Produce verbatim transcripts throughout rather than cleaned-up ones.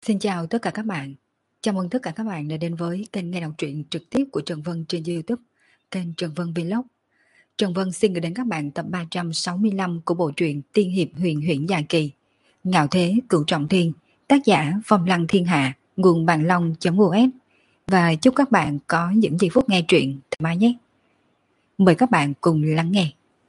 Xin chào tất cả các bạn. Chào mừng tất cả các bạn đã đến với kênh nghe đọc truyện trực tiếp của Trần Vân trên YouTube, kênh Trần Vân Vlog. Trần Vân xin gửi đến các bạn tập ba trăm sáu mươi lăm của bộ truyện Tiên hiệp huyền huyễn dài kỳ, Ngạo thế cửu trọng thiên, tác giả Phong Lăng Thiên Hạ, nguồn bàn long.us. Và chúc các bạn có những giây phút nghe truyện thoải mái nhé. Mời các bạn cùng lắng nghe.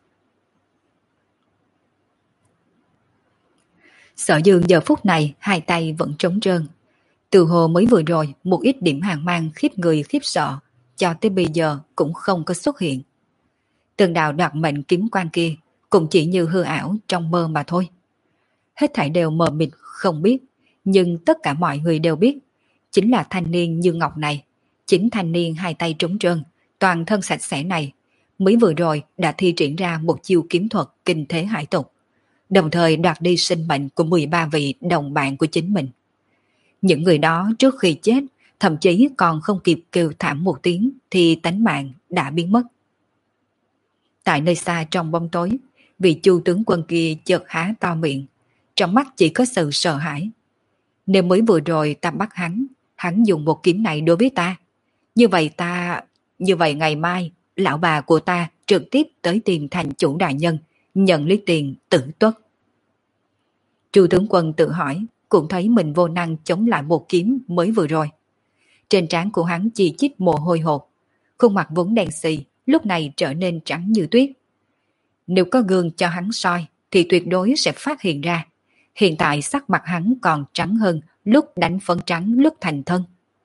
Sở Dương giờ phút này hai tay vẫn trống trơn. Từ hồ mới vừa rồi một ít điểm hàng mang khiếp người khiếp sợ, cho tới bây giờ cũng không có xuất hiện. Từng đạo đoạt mệnh kiếm quan kia cũng chỉ như hư ảo trong mơ mà thôi. Hết thảy đều mờ mịt không biết, nhưng tất cả mọi người đều biết, chính là thanh niên như ngọc này, chính thanh niên hai tay trống trơn, toàn thân sạch sẽ này, mới vừa rồi đã thi triển ra một chiêu kiếm thuật kinh thế hải tục, đồng thời đoạt đi sinh mệnh của mười ba vị đồng bạn của chính mình. Những người đó trước khi chết, thậm chí còn không kịp kêu thảm một tiếng thì tánh mạng đã biến mất. Tại nơi xa trong bóng tối, vị Chu tướng quân kia chợt há to miệng, trong mắt chỉ có sự sợ hãi. Nếu mới vừa rồi ta bắt hắn, hắn dùng một kiếm này đối với ta, như vậy ta, như vậy ngày mai, lão bà của ta trực tiếp tới tìm thành chủ đại nhân, nhận lấy tiền tử tuất. Chu tướng quân tự hỏi, cũng thấy mình vô năng chống lại một kiếm mới vừa rồi. Trên trán của hắn chỉ chít mồ hôi hột, khuôn mặt vốn đen xì lúc này trở nên trắng như tuyết. Nếu có gương cho hắn soi thì tuyệt đối sẽ phát hiện ra, hiện tại sắc mặt hắn còn trắng hơn lúc đánh phấn trắng lúc thành thân.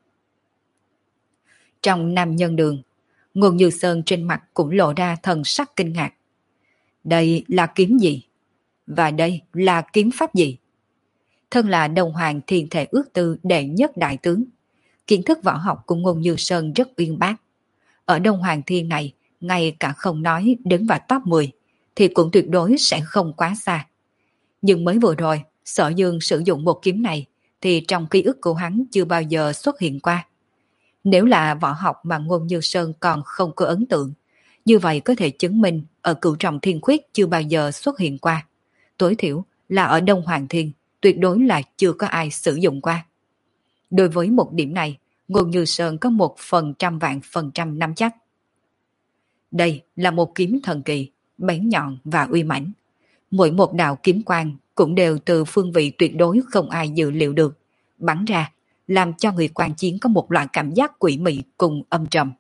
Trong nam nhân đường, Ngôn Như Sơn trên mặt cũng lộ ra thần sắc kinh ngạc. Đây là kiếm gì? Và đây là kiếm pháp gì? Thân là Đông Hoàng Thiên Thể ước tư đệ nhất đại tướng, kiến thức võ học của Ngôn Như Sơn rất uyên bác. Ở Đông Hoàng Thiên này, ngay cả không nói đứng vào top mười, thì cũng tuyệt đối sẽ không quá xa. Nhưng mới vừa rồi, Sở Dương sử dụng một kiếm này, thì trong ký ức của hắn chưa bao giờ xuất hiện qua. Nếu là võ học mà Ngôn Như Sơn còn không có ấn tượng, như vậy có thể chứng minh ở Cửu Trọng Thiên Khuyết chưa bao giờ xuất hiện qua. Tối thiểu là ở Đông Hoàng Thiên, tuyệt đối là chưa có ai sử dụng qua. Đối với một điểm này, Ngôn Như Sơn có một phần trăm vạn phần trăm nắm chắc. Đây là một kiếm thần kỳ, bén nhọn và uy mãnh. Mỗi một đạo kiếm quang cũng đều từ phương vị tuyệt đối không ai dự liệu được, bắn ra, làm cho người quan chiến có một loại cảm giác quỷ mị cùng âm trầm.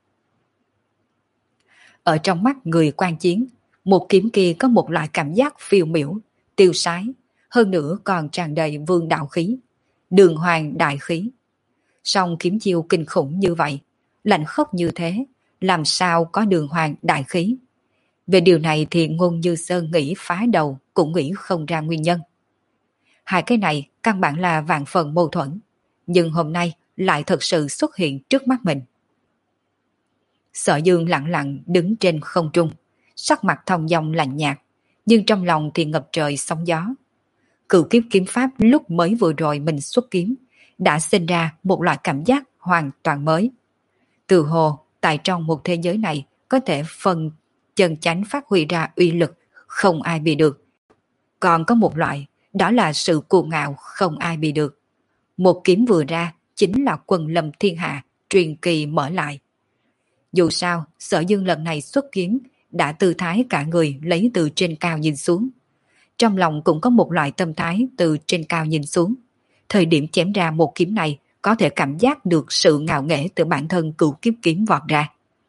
Ở trong mắt người quan chiến, một kiếm kia có một loại cảm giác phiêu miểu, tiêu sái, hơn nữa còn tràn đầy vương đạo khí, đường hoàng đại khí. Song kiếm chiêu kinh khủng như vậy, lạnh khốc như thế, làm sao có đường hoàng đại khí? Về điều này thì Ngôn Như Sơn nghĩ phá đầu cũng nghĩ không ra nguyên nhân. Hai cái này căn bản là vạn phần mâu thuẫn, nhưng hôm nay lại thật sự xuất hiện trước mắt mình. Sở Dương lặng lặng đứng trên không trung, sắc mặt thong dong lạnh nhạt, nhưng trong lòng thì ngập trời sóng gió. Cửu kiếp kiếm pháp lúc mới vừa rồi mình xuất kiếm, đã sinh ra một loại cảm giác hoàn toàn mới. Từ hồ, tại trong một thế giới này có thể phần chân chánh phát huy ra uy lực không ai bị được. Còn có một loại, đó là sự cuồng ngạo không ai bị được. Một kiếm vừa ra chính là quân lâm thiên hạ, truyền kỳ mở lại. Dù sao, Sở Dương lần này xuất kiếm đã tư thái cả người lấy từ trên cao nhìn xuống. Trong lòng cũng có một loại tâm thái từ trên cao nhìn xuống. Thời điểm chém ra một kiếm này có thể cảm giác được sự ngạo nghễ từ bản thân cửu kiếp kiếm vọt ra.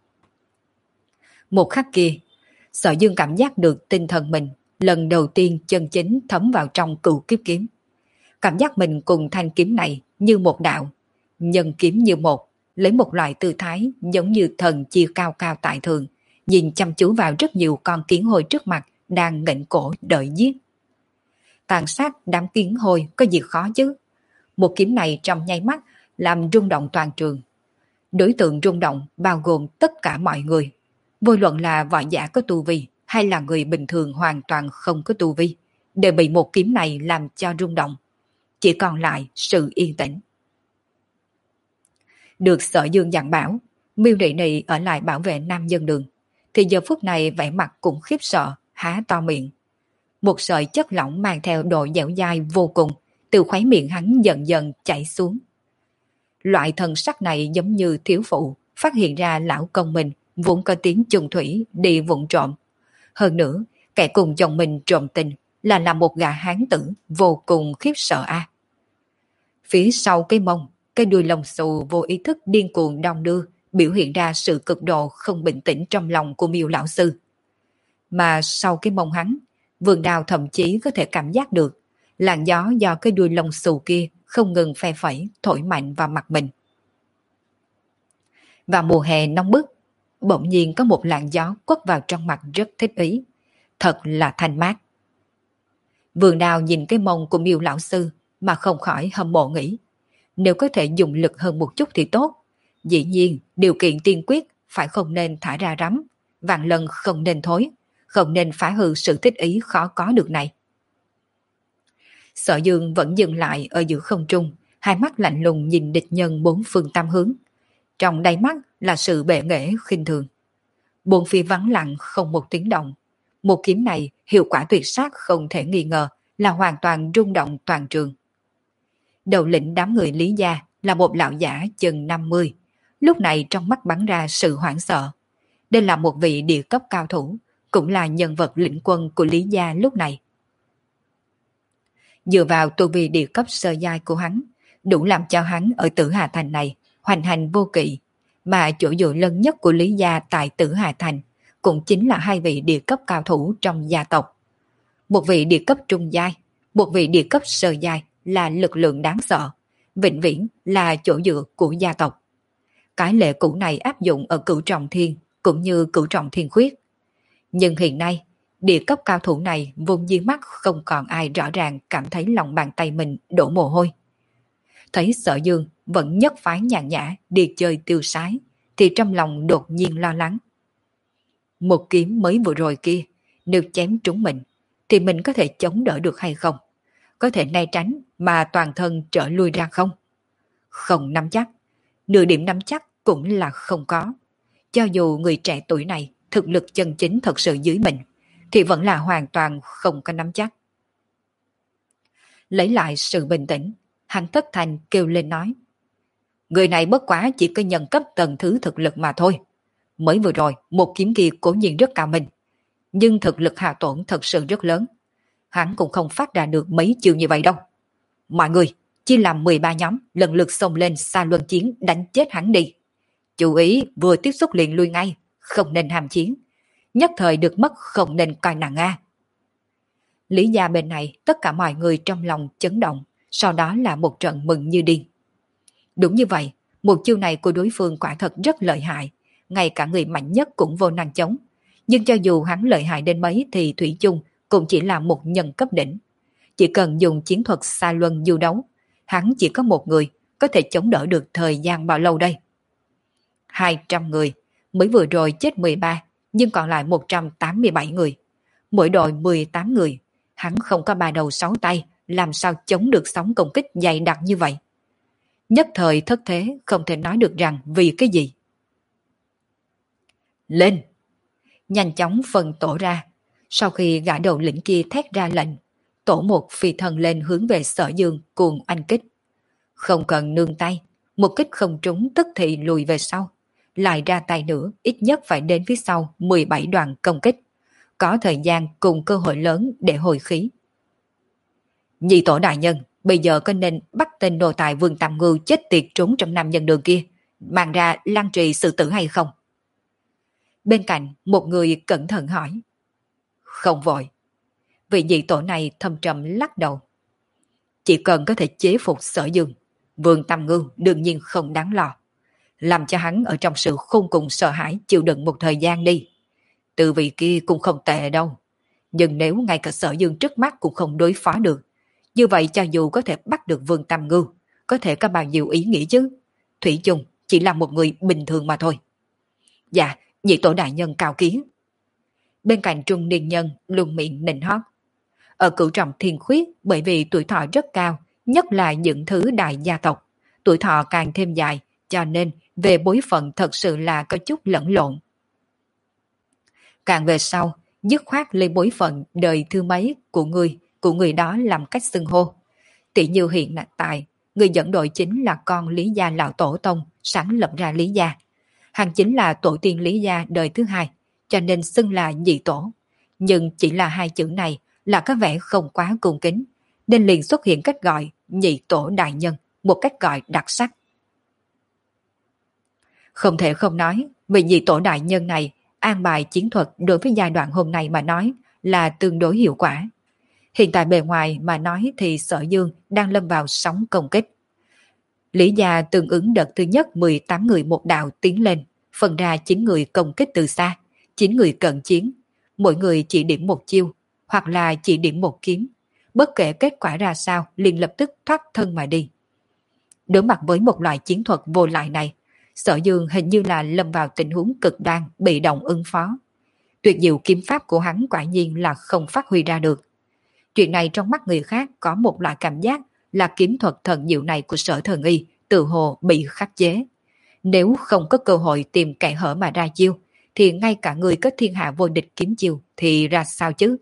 Một khắc kia, Sở Dương cảm giác được tinh thần mình lần đầu tiên chân chính thấm vào trong cửu kiếp kiếm. Cảm giác mình cùng thanh kiếm này như một đạo, nhân kiếm như một, lấy một loại tư thái giống như thần chia cao cao tại thượng, nhìn chăm chú vào rất nhiều con kiến hôi trước mặt đang nghênh cổ đợi giết. Tàn sát đám kiến hôi có gì khó chứ? Một kiếm này trong nháy mắt làm rung động toàn trường. Đối tượng rung động bao gồm tất cả mọi người, vô luận là võ giả có tu vi hay là người bình thường hoàn toàn không có tu vi, đều bị một kiếm này làm cho rung động. Chỉ còn lại sự yên tĩnh. Được Sở Dương dặn bảo, Miêu Nị Nị ở lại bảo vệ nam dân đường, thì giờ phút này vẻ mặt cũng khiếp sợ, há to miệng. Một sợi chất lỏng mang theo độ dẻo dai vô cùng, từ khóe miệng hắn dần dần chảy xuống. Loại thần sắc này giống như thiếu phụ, phát hiện ra lão công mình vốn có tiếng trùng thủy đi vụng trộm. Hơn nữa, kẻ cùng chồng mình trộm tình là là một gã hán tử vô cùng khiếp sợ a. Phía sau cái mông, cái đuôi lông xù vô ý thức điên cuồng đong đưa, biểu hiện ra sự cực độ không bình tĩnh trong lòng của Miêu lão sư. Mà sau cái mông hắn, Vườn Đào thậm chí có thể cảm giác được làn gió do cái đuôi lông xù kia không ngừng phe phẩy thổi mạnh vào mặt mình. Và mùa hè nóng bức, bỗng nhiên có một làn gió quất vào trong mặt rất thích ý, thật là thanh mát. Vườn Đào nhìn cái mông của Miêu lão sư mà không khỏi hâm mộ nghĩ, nếu có thể dùng lực hơn một chút thì tốt. Dĩ nhiên, điều kiện tiên quyết phải không nên thả ra rắm, vạn lần không nên thối, không nên phá hư sự thích ý khó có được này. Sở Dương vẫn dừng lại ở giữa không trung, hai mắt lạnh lùng nhìn địch nhân bốn phương tam hướng. Trong đáy mắt là sự bệ nghệ khinh thường. Bốn phía vắng lặng không một tiếng động. Một kiếm này hiệu quả tuyệt sát không thể nghi ngờ, là hoàn toàn rung động toàn trường. Đầu lĩnh đám người Lý gia là một lão giả chừng năm mươi, lúc này trong mắt bắn ra sự hoảng sợ. Đây là một vị địa cấp cao thủ, cũng là nhân vật lĩnh quân của Lý gia lúc này. Dựa vào tu vi địa cấp sơ giai của hắn, đủ làm cho hắn ở Tử Hà Thành này hoành hành vô kỵ, mà chỗ dựa lớn nhất của Lý gia tại Tử Hà Thành cũng chính là hai vị địa cấp cao thủ trong gia tộc. Một vị địa cấp trung giai, một vị địa cấp sơ giai là lực lượng đáng sợ, vĩnh viễn là chỗ dựa của gia tộc. Cái lệ cũ này áp dụng ở Cửu Trọng Thiên cũng như Cửu Trọng Thiên Khuyết. Nhưng hiện nay, địa cấp cao thủ này vốn dĩ mắt không còn ai rõ ràng cảm thấy lòng bàn tay mình đổ mồ hôi. Thấy Sở Dương vẫn nhất phái nhàn nhã đi chơi tiêu sái, thì trong lòng đột nhiên lo lắng. Một kiếm mới vừa rồi kia, nếu chém trúng mình, thì mình có thể chống đỡ được hay không? Có thể né tránh mà toàn thân trở lui ra không? Không nắm chắc, nửa điểm nắm chắc cũng là không có. Cho dù người trẻ tuổi này thực lực chân chính thật sự dưới mình, thì vẫn là hoàn toàn không có nắm chắc. Lấy lại sự bình tĩnh, hắn thất thanh kêu lên nói. Người này bất quá chỉ có nhân cấp tầng thứ thực lực mà thôi. Mới vừa rồi, một kiếm kia cố nhiên rất cao minh, nhưng thực lực hạ tổn thật sự rất lớn. Hắn cũng không phát ra được mấy chiêu như vậy đâu. Mọi người, chia làm mười ba nhóm, lần lượt xông lên xa luân chiến đánh chết hắn đi. Chú ý vừa tiếp xúc liền lui ngay, không nên ham chiến. Nhất thời được mất không nên coi nặng a. Lý gia bên này, tất cả mọi người trong lòng chấn động, sau đó là một trận mừng như điên. Đúng như vậy, một chiêu này của đối phương quả thật rất lợi hại, ngay cả người mạnh nhất cũng vô năng chống. Nhưng cho dù hắn lợi hại đến mấy thì thủy chung cũng chỉ là một nhân cấp đỉnh. Chỉ cần dùng chiến thuật xa luân du đấu, hắn chỉ có một người có thể chống đỡ được thời gian bao lâu đây? hai trăm người, mới vừa rồi chết mười ba, nhưng còn lại một trăm tám mươi bảy người. Mỗi đội mười tám người, hắn không có ba đầu sáu tay, làm sao chống được sóng công kích dày đặc như vậy? Nhất thời thất thế, không thể nói được rằng vì cái gì. Lên! Nhanh chóng phân tổ ra. Sau khi gã đầu lĩnh kia thét ra lệnh, tổ một phi thần lên hướng về Sở Dương cuồng oanh kích. Không cần nương tay, một kích không trúng tức thì lùi về sau. Lại ra tay nữa, ít nhất phải đến phía sau mười bảy đoàn công kích. Có thời gian cùng cơ hội lớn để hồi khí. Nhị tổ đại nhân, bây giờ có nên bắt tên nô tài Vương Tam Ngưu chết tiệt trốn trong năm nhân đường kia, mang ra lăng trì sự tử hay không? Bên cạnh, một người cẩn thận hỏi. Không vội. Vị nhị tổ này thâm trầm lắc đầu. Chỉ cần có thể chế phục Sở Dương, Vương Tam Ngưu đương nhiên không đáng lo. Làm cho hắn ở trong sự khôn cùng sợ hãi chịu đựng một thời gian đi. Từ vị kia cũng không tệ đâu. Nhưng nếu ngay cả Sở Dương trước mắt cũng không đối phó được, như vậy cho dù có thể bắt được Vương Tam Ngưu, có thể có bao nhiêu ý nghĩa chứ? Thủy chung chỉ là một người bình thường mà thôi. Dạ, nhị tổ đại nhân cao kiến. Bên cạnh trung niên nhân luôn miệng nịnh hót. Ở Cửu Trọng Thiên Khuyết, bởi vì tuổi thọ rất cao, nhất là những thứ đại gia tộc, tuổi thọ càng thêm dài, cho nên về bối phận thật sự là có chút lẫn lộn. Càng về sau, dứt khoát lấy bối phận đời thứ mấy của người, của người đó làm cách xưng hô. Tỷ như hiện tại, người dẫn đội chính là con Lý Gia lão tổ tông sáng lập ra Lý Gia. Hắn chính là tổ tiên Lý Gia đời thứ hai, cho nên xưng là nhị tổ. Nhưng chỉ là hai chữ này là có vẻ không quá cung kính, nên liền xuất hiện cách gọi nhị tổ đại nhân, một cách gọi đặc sắc. Không thể không nói, vì nhị tổ đại nhân này, an bài chiến thuật đối với giai đoạn hôm nay mà nói là tương đối hiệu quả. Hiện tại bề ngoài mà nói thì Sở Dương đang lâm vào sóng công kích. Lý Gia tương ứng đợt thứ nhất mười tám người một đạo tiến lên, phân ra chín người công kích từ xa, chín người cận chiến, mỗi người chỉ điểm một chiêu, hoặc là chỉ điểm một kiếm. Bất kể kết quả ra sao liền lập tức thoát thân mà đi. Đối mặt với một loại chiến thuật vô lại này, Sở Dương hình như là lâm vào tình huống cực đoan bị động ứng phó. Tuyệt diệu kiếm pháp của hắn quả nhiên là không phát huy ra được. Chuyện này trong mắt người khác có một loại cảm giác là kiếm thuật thần diệu này của Sở Thần Y tự hồ bị khắc chế. Nếu không có cơ hội tìm kẻ hở mà ra chiêu, thì ngay cả người có thiên hạ vô địch kiếm chiêu thì ra sao chứ?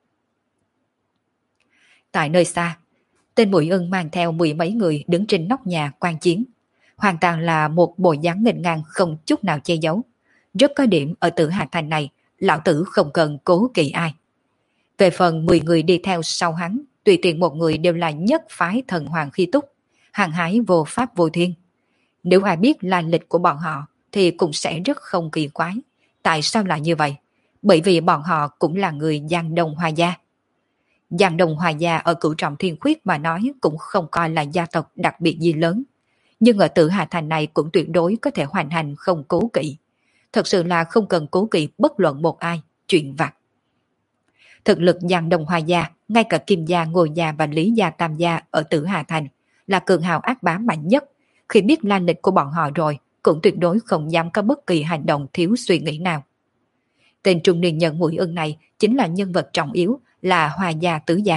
Tại nơi xa, tên Mũi Ưng mang theo mười mấy người đứng trên nóc nhà quan chiến. Hoàn toàn là một bộ dáng nghênh ngang không chút nào che giấu. Rất có điểm ở Tử Hà Thành này, lão tử không cần cố kỵ ai. Về phần mười người đi theo sau hắn, tùy tiện một người đều là nhất phái thần hoàng khí túc, hàng hái vô pháp vô thiên. Nếu ai biết là lịch của bọn họ thì cũng sẽ rất không kỳ quái. Tại sao lại như vậy? Bởi vì bọn họ cũng là người Giang Đông Hoa Gia. Giang Đông Hoa Gia ở Cửu Trọng Thiên Khuyết mà nói cũng không coi là gia tộc đặc biệt gì lớn. Nhưng ở Tử Hà Thành này cũng tuyệt đối có thể hoành hành không cố kỵ. Thật sự là không cần cố kỵ bất luận một ai, chuyện vặt. Thực lực Giang Đông Hoa Gia, ngay cả Kim Gia, Ngô Gia và Lý Gia Tam Gia ở Tử Hà Thành là cường hào ác bá mạnh nhất. Khi biết la lịch của bọn họ rồi, cũng tuyệt đối không dám có bất kỳ hành động thiếu suy nghĩ nào. Tên trung niên nhân Mũi Ưng này chính là nhân vật trọng yếu, là Hoa Gia Tứ Gia.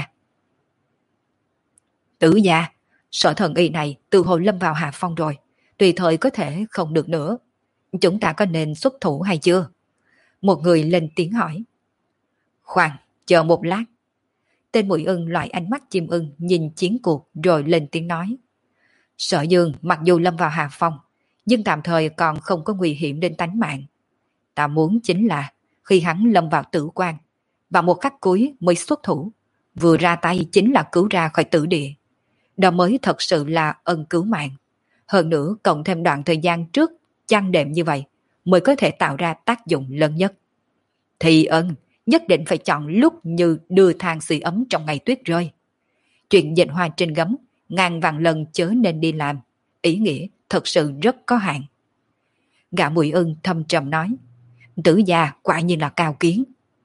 Tứ Gia, Sở Thần Y này từ hồi lâm vào hạ phong rồi, tùy thời có thể không được nữa. Chúng ta có nên xuất thủ hay chưa? Một người lên tiếng hỏi. Khoan, chờ một lát. Tên Mũi Ưng loại ánh mắt chim ưng nhìn chiến cuộc rồi lên tiếng nói. Sở Dương mặc dù lâm vào hạ phong, nhưng tạm thời còn không có nguy hiểm đến tánh mạng. Ta muốn chính là khi hắn lâm vào tử quan, và một khắc cuối mới xuất thủ, vừa ra tay chính là cứu ra khỏi tử địa. Đó mới thật sự là ân cứu mạng. Hơn nữa cộng thêm đoạn thời gian trước chăn đệm như vậy mới có thể tạo ra tác dụng lớn nhất. Thì ân nhất định phải chọn lúc như đưa than sưởi ấm trong ngày tuyết rơi. Chuyện dệt hoa trên gấm ngàn vạn lần chớ nên đi làm, ý nghĩa thật sự rất có hạn. Gã Mũi Ưng thâm trầm nói. Tử gia quả nhiên là cao kiến.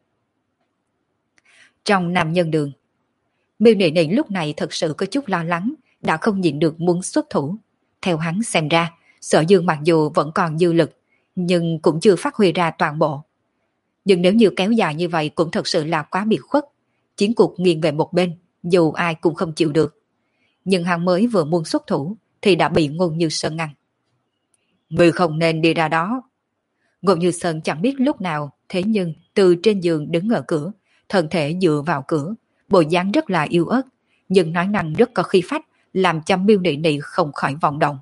Trong Nam Nhân Đường, Miêu Nị Nị lúc này thật sự có chút lo lắng, đã không nhịn được muốn xuất thủ. Theo hắn xem ra, Sở Dương mặc dù vẫn còn dư lực, nhưng cũng chưa phát huy ra toàn bộ. Nhưng nếu như kéo dài như vậy cũng thật sự là quá biệt khuất. Chiến cuộc nghiêng về một bên, dù ai cũng không chịu được. Nhưng hắn mới vừa muốn xuất thủ thì đã bị Ngôn Như Sơn ngăn. Ngươi không nên đi ra đó. Ngôn Như Sơn chẳng biết lúc nào, thế nhưng từ trên giường đứng ở cửa, thân thể dựa vào cửa, bộ dáng rất là yếu ớt, nhưng nói năng rất có khí phách, làm cho Miêu Nị Nị không khỏi vọng động.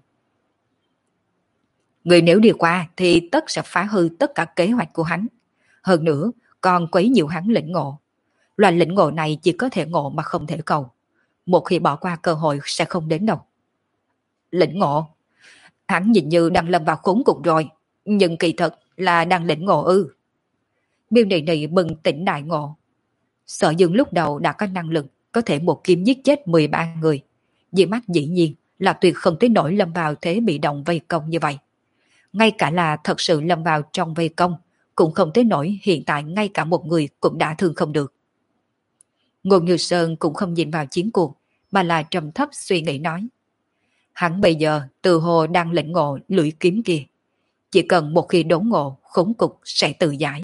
Người nếu đi qua thì tất sẽ phá hư tất cả kế hoạch của hắn. Hơn nữa, còn quấy nhiều hắn lĩnh ngộ. Loại lĩnh ngộ này chỉ có thể ngộ mà không thể cầu. Một khi bỏ qua cơ hội sẽ không đến đâu. Lĩnh ngộ? Hắn nhìn như đang lâm vào khốn cục rồi, nhưng kỳ thật là đang lĩnh ngộ ư. Miêu Nị Nị bừng tỉnh đại ngộ. Sở Dương lúc đầu đã có năng lực có thể một kiếm giết chết mười ba người. Vì mắt dĩ nhiên là tuyệt không tới nổi lâm vào thế bị động vây công như vậy. Ngay cả là thật sự lâm vào trong vây công, cũng không tới nổi hiện tại ngay cả một người cũng đã thương không được. Ngôn Như Sơn cũng không nhìn vào chiến cuộc, mà là trầm thấp suy nghĩ nói. Hắn bây giờ từ hồ đang lĩnh ngộ lưỡi kiếm kia. Chỉ cần một khi đốn ngộ, khốn cục sẽ tự giải.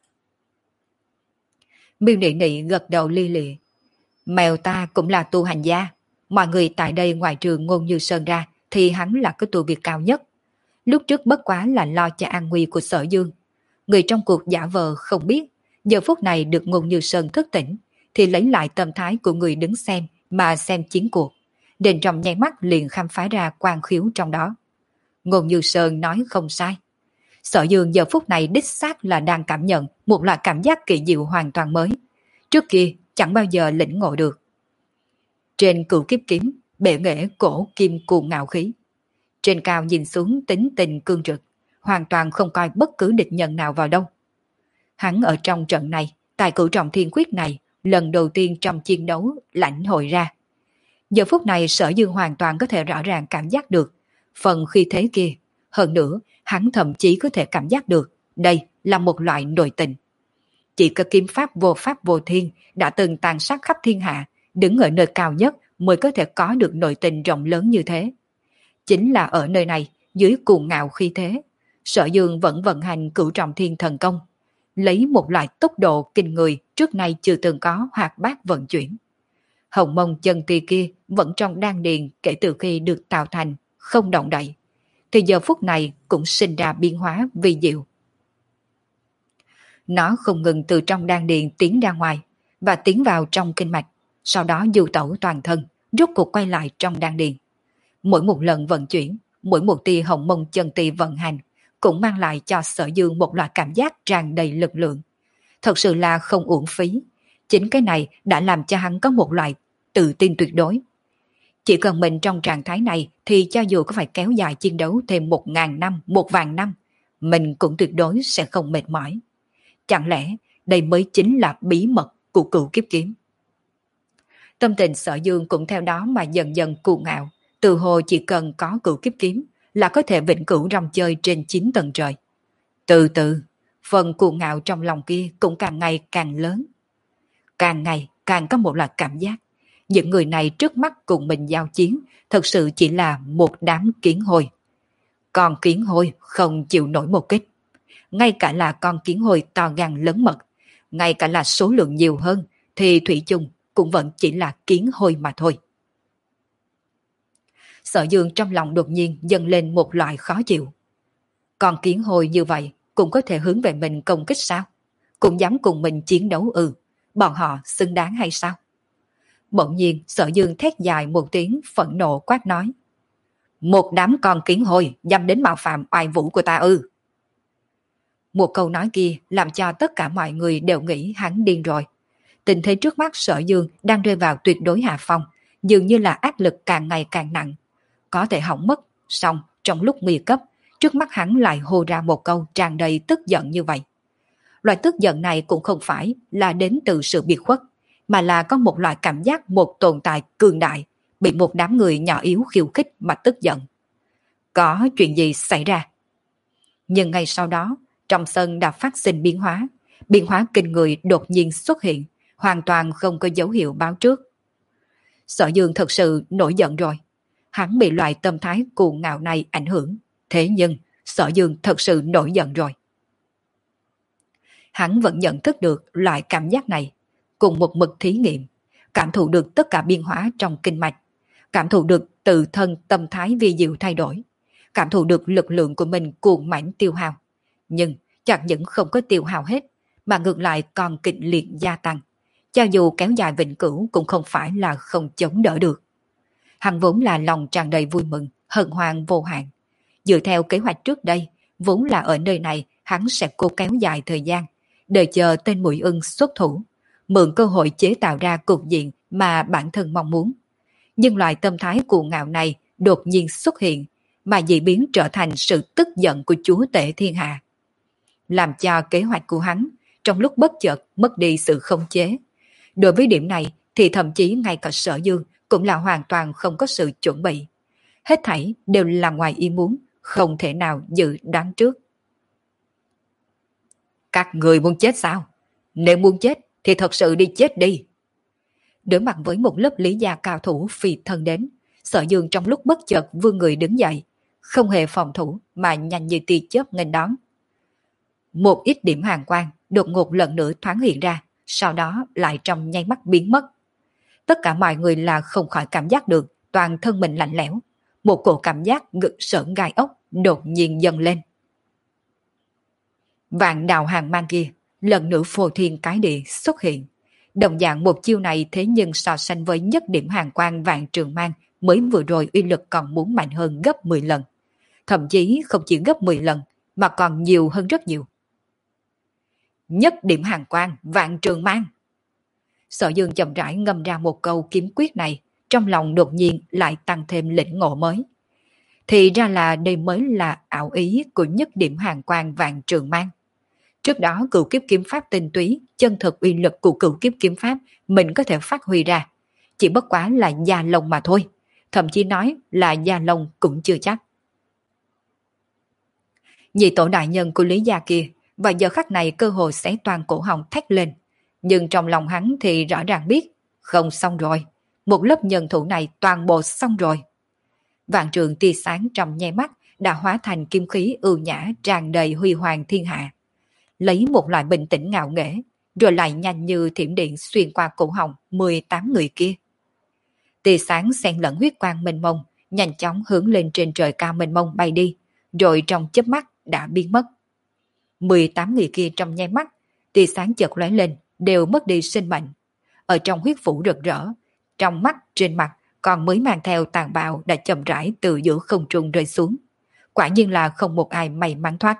Miêu Nị Nị gật đầu li lịa. Mèo ta cũng là tu hành gia. Mọi người tại đây ngoài trường Ngôn Như Sơn ra thì hắn là cái tu vi cao nhất. Lúc trước bất quá là lo cho an nguy của Sở Dương. Người trong cuộc giả vờ không biết, giờ phút này được Ngôn Như Sơn thức tỉnh, thì lấy lại tâm thái của người đứng xem mà xem chiến cuộc. nên trong nháy mắt liền khám phá ra quan khiếu trong đó. Ngôn Như Sơn nói không sai. Sở Dương giờ phút này đích xác là đang cảm nhận một loại cảm giác kỳ diệu hoàn toàn mới. Trước kia chẳng bao giờ lĩnh ngộ được. Trên cửu kiếp kiếm, bệ nghệ cổ kim cuồng ngạo khí. Trên cao nhìn xuống tính tình cương trực, hoàn toàn không coi bất cứ địch nhân nào vào đâu. Hắn ở trong trận này, tại cửu trọng thiên quyết này, lần đầu tiên trong chiến đấu lãnh hội ra. Giờ phút này Sở Dương hoàn toàn có thể rõ ràng cảm giác được phần khi thế kia. Hơn nữa, hắn thậm chí có thể cảm giác được đây là một loại nội tình. Chỉ có kiếm pháp vô pháp vô thiên đã từng tàn sát khắp thiên hạ, đứng ở nơi cao nhất mới có thể có được nội tình rộng lớn như thế. Chính là ở nơi này, dưới cuồng ngạo khí thế, Sở Dương vẫn vận hành cửu trọng thiên thần công, lấy một loại tốc độ kinh người trước nay chưa từng có hoạt bát vận chuyển. Hồng mông chân ti kia vẫn trong đan điền kể từ khi được tạo thành, không động đậy, thì giờ phút này cũng sinh ra biến hóa vi diệu. Nó không ngừng từ trong đan điền tiến ra ngoài và tiến vào trong kinh mạch, sau đó du tẩu toàn thân, rốt cuộc quay lại trong đan điền. Mỗi một lần vận chuyển, mỗi một tia hồng mông chân ti vận hành cũng mang lại cho Sở Dương một loại cảm giác tràn đầy lực lượng. Thật sự là không uổng phí. Chính cái này đã làm cho hắn có một loại tự tin tuyệt đối. Chỉ cần mình trong trạng thái này thì cho dù có phải kéo dài chiến đấu thêm một ngàn năm, một vạn năm, mình cũng tuyệt đối sẽ không mệt mỏi. Chẳng lẽ đây mới chính là bí mật của cửu kiếp kiếm? Tâm tình Sở Dương cũng theo đó mà dần dần cuồng ngạo, từ hồ chỉ cần có cửu kiếp kiếm là có thể vĩnh cửu rong chơi trên chín tầng trời. Từ từ, phần cuồng ngạo trong lòng kia cũng càng ngày càng lớn. Càng ngày càng có một loại cảm giác, những người này trước mắt cùng mình giao chiến thật sự chỉ là một đám kiến hôi. Con kiến hôi không chịu nổi một kích. Ngay cả là con kiến hôi to gan lớn mật, ngay cả là số lượng nhiều hơn, thì thủy chung cũng vẫn chỉ là kiến hôi mà thôi. Sở Dương trong lòng đột nhiên dâng lên một loại khó chịu. Con kiến hôi như vậy cũng có thể hướng về mình công kích sao? Cũng dám cùng mình chiến đấu ư? Bọn họ xứng đáng hay sao? Bỗng nhiên Sở Dương thét dài một tiếng phẫn nộ quát nói. Một đám con kiến hôi dám đến mạo phạm oai vũ của ta ư? Một câu nói kia làm cho tất cả mọi người đều nghĩ hắn điên rồi. Tình thế trước mắt Sở Dương đang rơi vào tuyệt đối hạ phong, dường như là áp lực càng ngày càng nặng. Có thể hỏng mất, xong trong lúc nguy cấp, trước mắt hắn lại hô ra một câu tràn đầy tức giận như vậy. Loại tức giận này cũng không phải là đến từ sự biệt khuất, mà là có một loại cảm giác một tồn tại cường đại, bị một đám người nhỏ yếu khiêu khích mà tức giận. Có chuyện gì xảy ra? Nhưng ngay sau đó, trong sân đã phát sinh biến hóa, biến hóa kinh người đột nhiên xuất hiện, hoàn toàn không có dấu hiệu báo trước. Sở Dương thật sự nổi giận rồi. Hắn bị loại tâm thái cuồng ngạo này ảnh hưởng, thế nhưng Sở Dương thật sự nổi giận rồi. Hắn vẫn nhận thức được loại cảm giác này, cùng một mực thí nghiệm, cảm thụ được tất cả biến hóa trong kinh mạch, cảm thụ được tự thân tâm thái vi diệu thay đổi, cảm thụ được lực lượng của mình cuồng mãnh tiêu hao. Nhưng chẳng những không có tiêu hao hết, mà ngược lại còn kịch liệt gia tăng. Cho dù kéo dài vĩnh cửu cũng không phải là không chống đỡ được. Hắn vốn là lòng tràn đầy vui mừng, hân hoan vô hạn. Dựa theo kế hoạch trước đây, vốn là ở nơi này hắn sẽ cố kéo dài thời gian, đợi chờ tên Mũi Ưng xuất thủ, mượn cơ hội chế tạo ra cục diện mà bản thân mong muốn. Nhưng loại tâm thái cuồng ngạo này đột nhiên xuất hiện, mà dị biến trở thành sự tức giận của chúa tể thiên hạ. Làm cho kế hoạch của hắn trong lúc bất chợt mất đi sự khống chế. Đối với điểm này thì thậm chí ngay cả Sở Dương cũng là hoàn toàn không có sự chuẩn bị. Hết thảy đều là ngoài ý muốn, không thể nào dự đoán trước. Các người muốn chết sao? Nếu muốn chết thì thật sự đi chết đi. Đối mặt với một lớp lý gia cao thủ phi thân đến, Sở Dương trong lúc bất chợt vươn người đứng dậy, không hề phòng thủ mà nhanh như tia chớp nghênh đón. Một ít điểm hàn quang đột ngột lần nữa thoáng hiện ra, sau đó lại trong nháy mắt biến mất. Tất cả mọi người là không khỏi cảm giác được toàn thân mình lạnh lẽo, một cổ cảm giác ngực sởn gai ốc đột nhiên dâng lên. Vạn đạo hàng mang kia lần nữa phô thiên cái địa xuất hiện. Đồng dạng một chiêu này thế nhưng so sánh với nhất điểm hàng quang vạn trường mang mới vừa rồi uy lực còn muốn mạnh hơn gấp mười lần. Thậm chí không chỉ gấp mười lần, mà còn nhiều hơn rất nhiều. Nhất điểm hàng quang, vạn trường mang. Sở Dương chậm rãi ngâm ra một câu kiếm quyết này, trong lòng đột nhiên lại tăng thêm lĩnh ngộ mới. Thì ra là đây mới là ảo ý của nhất điểm hàng quang vạn trường mang. Trước đó cửu kiếp kiếm pháp tinh túy, chân thực uy lực của cửu kiếp kiếm pháp mình có thể phát huy ra. Chỉ bất quá là da lông mà thôi. Thậm chí nói là da lông cũng chưa chắc. Nhị tổ đại nhân của Lý gia kia, và giờ khắc này cơ hội sẽ toàn cổ họng thét lên. Nhưng trong lòng hắn thì rõ ràng biết, không xong rồi. Một lớp nhân thủ này toàn bộ xong rồi. Vạn trường tia sáng trong nháy mắt đã hóa thành kim khí ưu nhã tràn đầy huy hoàng thiên hạ. Lấy một loại bình tĩnh ngạo nghễ, rồi lại nhanh như thiểm điện xuyên qua cổ họng mười tám người kia. Tia sáng xen lẫn huyết quang mênh mông, nhanh chóng hướng lên trên trời cao mênh mông bay đi, rồi trong chớp mắt đã biến mất. mười tám người kia trong nháy mắt, tia sáng chợt lóe lên, đều mất đi sinh mệnh. Ở trong huyết phủ rực rỡ, trong mắt, trên mặt, còn mới mang theo tàn bạo đã chậm rãi từ giữa không trung rơi xuống. Quả nhiên là không một ai may mắn thoát.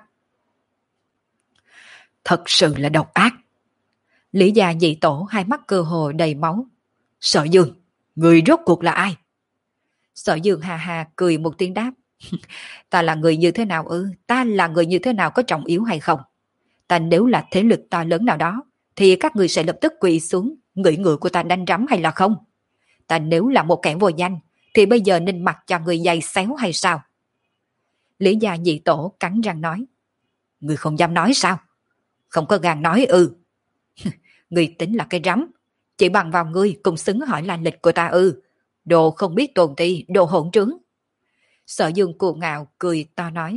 Thật sự là độc ác. Lý gia nhị tổ hai mắt cơ hồ đầy máu. Sở Dương, người rốt cuộc là ai? Sở Dương hà hà cười một tiếng đáp. Ta là người như thế nào ư? Ta là người như thế nào có trọng yếu hay không? Ta nếu là thế lực to lớn nào đó, thì các người sẽ lập tức quỳ xuống, ngửi ngựa của ta đánh rắm hay là không? Ta nếu là một kẻ vô danh, thì bây giờ nên mặc cho người giày xéo hay sao? Lý gia nhị tổ cắn răng nói. Người không dám nói sao? Không có gan nói ư? Người tính là cái rắm, chỉ bằng vào ngươi cùng xứng hỏi là lịch của ta ư? Đồ không biết tồn ti, đồ hỗn trướng. Sở Dương cuồng ngạo cười to nói.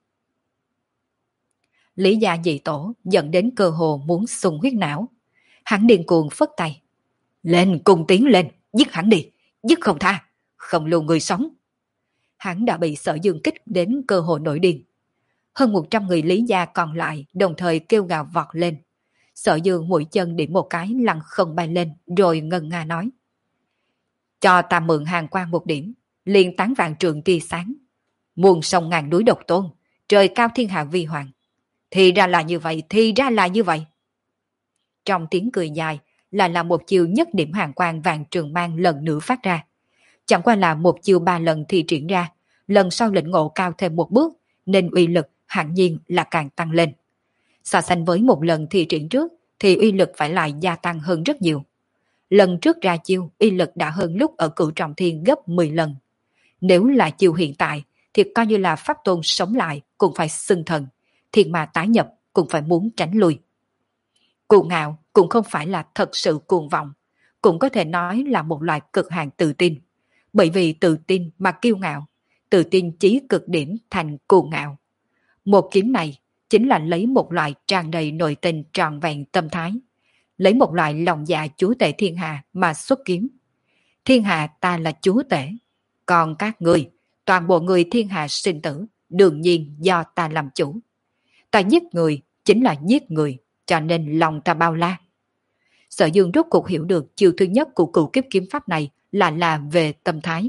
Lý gia nhị tổ dẫn đến cơ hồ muốn sung huyết não. Hắn điên cuồng phất tay. Lên, cùng tiến lên, giết hắn đi, giết không tha, không lưu người sống. Hắn đã bị Sở Dương kích đến cơ hồ nổi điên. Hơn một trăm người Lý gia còn lại đồng thời kêu gào vọt lên. Sở Dương mũi chân điểm một cái lăn không bay lên, rồi ngân nga nói. Cho ta mượn hàng quang một điểm, liền tán vạn trường tia sáng. Muôn sông ngàn núi độc tôn, trời cao thiên hạ vi hoàng. Thì ra là như vậy, thì ra là như vậy. Trong tiếng cười dài là là một chiều nhất điểm hàng quang vạn trường mang lần nữa phát ra. Chẳng qua là một chiều ba lần thi triển ra, lần sau lĩnh ngộ cao thêm một bước, nên uy lực hẳn nhiên là càng tăng lên. So sánh với một lần thi triển trước, thì uy lực phải lại gia tăng hơn rất nhiều. Lần trước ra chiêu, uy lực đã hơn lúc ở cửu trọng thiên gấp mười lần. Nếu là chiêu hiện tại, thì coi như là pháp tôn sống lại cũng phải xưng thần, thiên mà tái nhập cũng phải muốn tránh lui. Cuồng ngạo cũng không phải là thật sự cuồng vọng, cũng có thể nói là một loại cực hạn tự tin. Bởi vì tự tin mà kiêu ngạo, tự tin chí cực điểm thành cuồng ngạo. Một kiếm này chính là lấy một loại tràn đầy nội tình tròn vẹn tâm thái, lấy một loại lòng dạ chúa tể thiên hạ mà xuất kiếm. Thiên hạ ta là chúa tể, còn các người, toàn bộ người thiên hạ sinh tử, đương nhiên do ta làm chủ. Ta giết người chính là giết người, cho nên lòng ta bao la. Sở Dương rốt cuộc hiểu được chiều thứ nhất của cửu kiếp kiếm pháp này là là về tâm thái.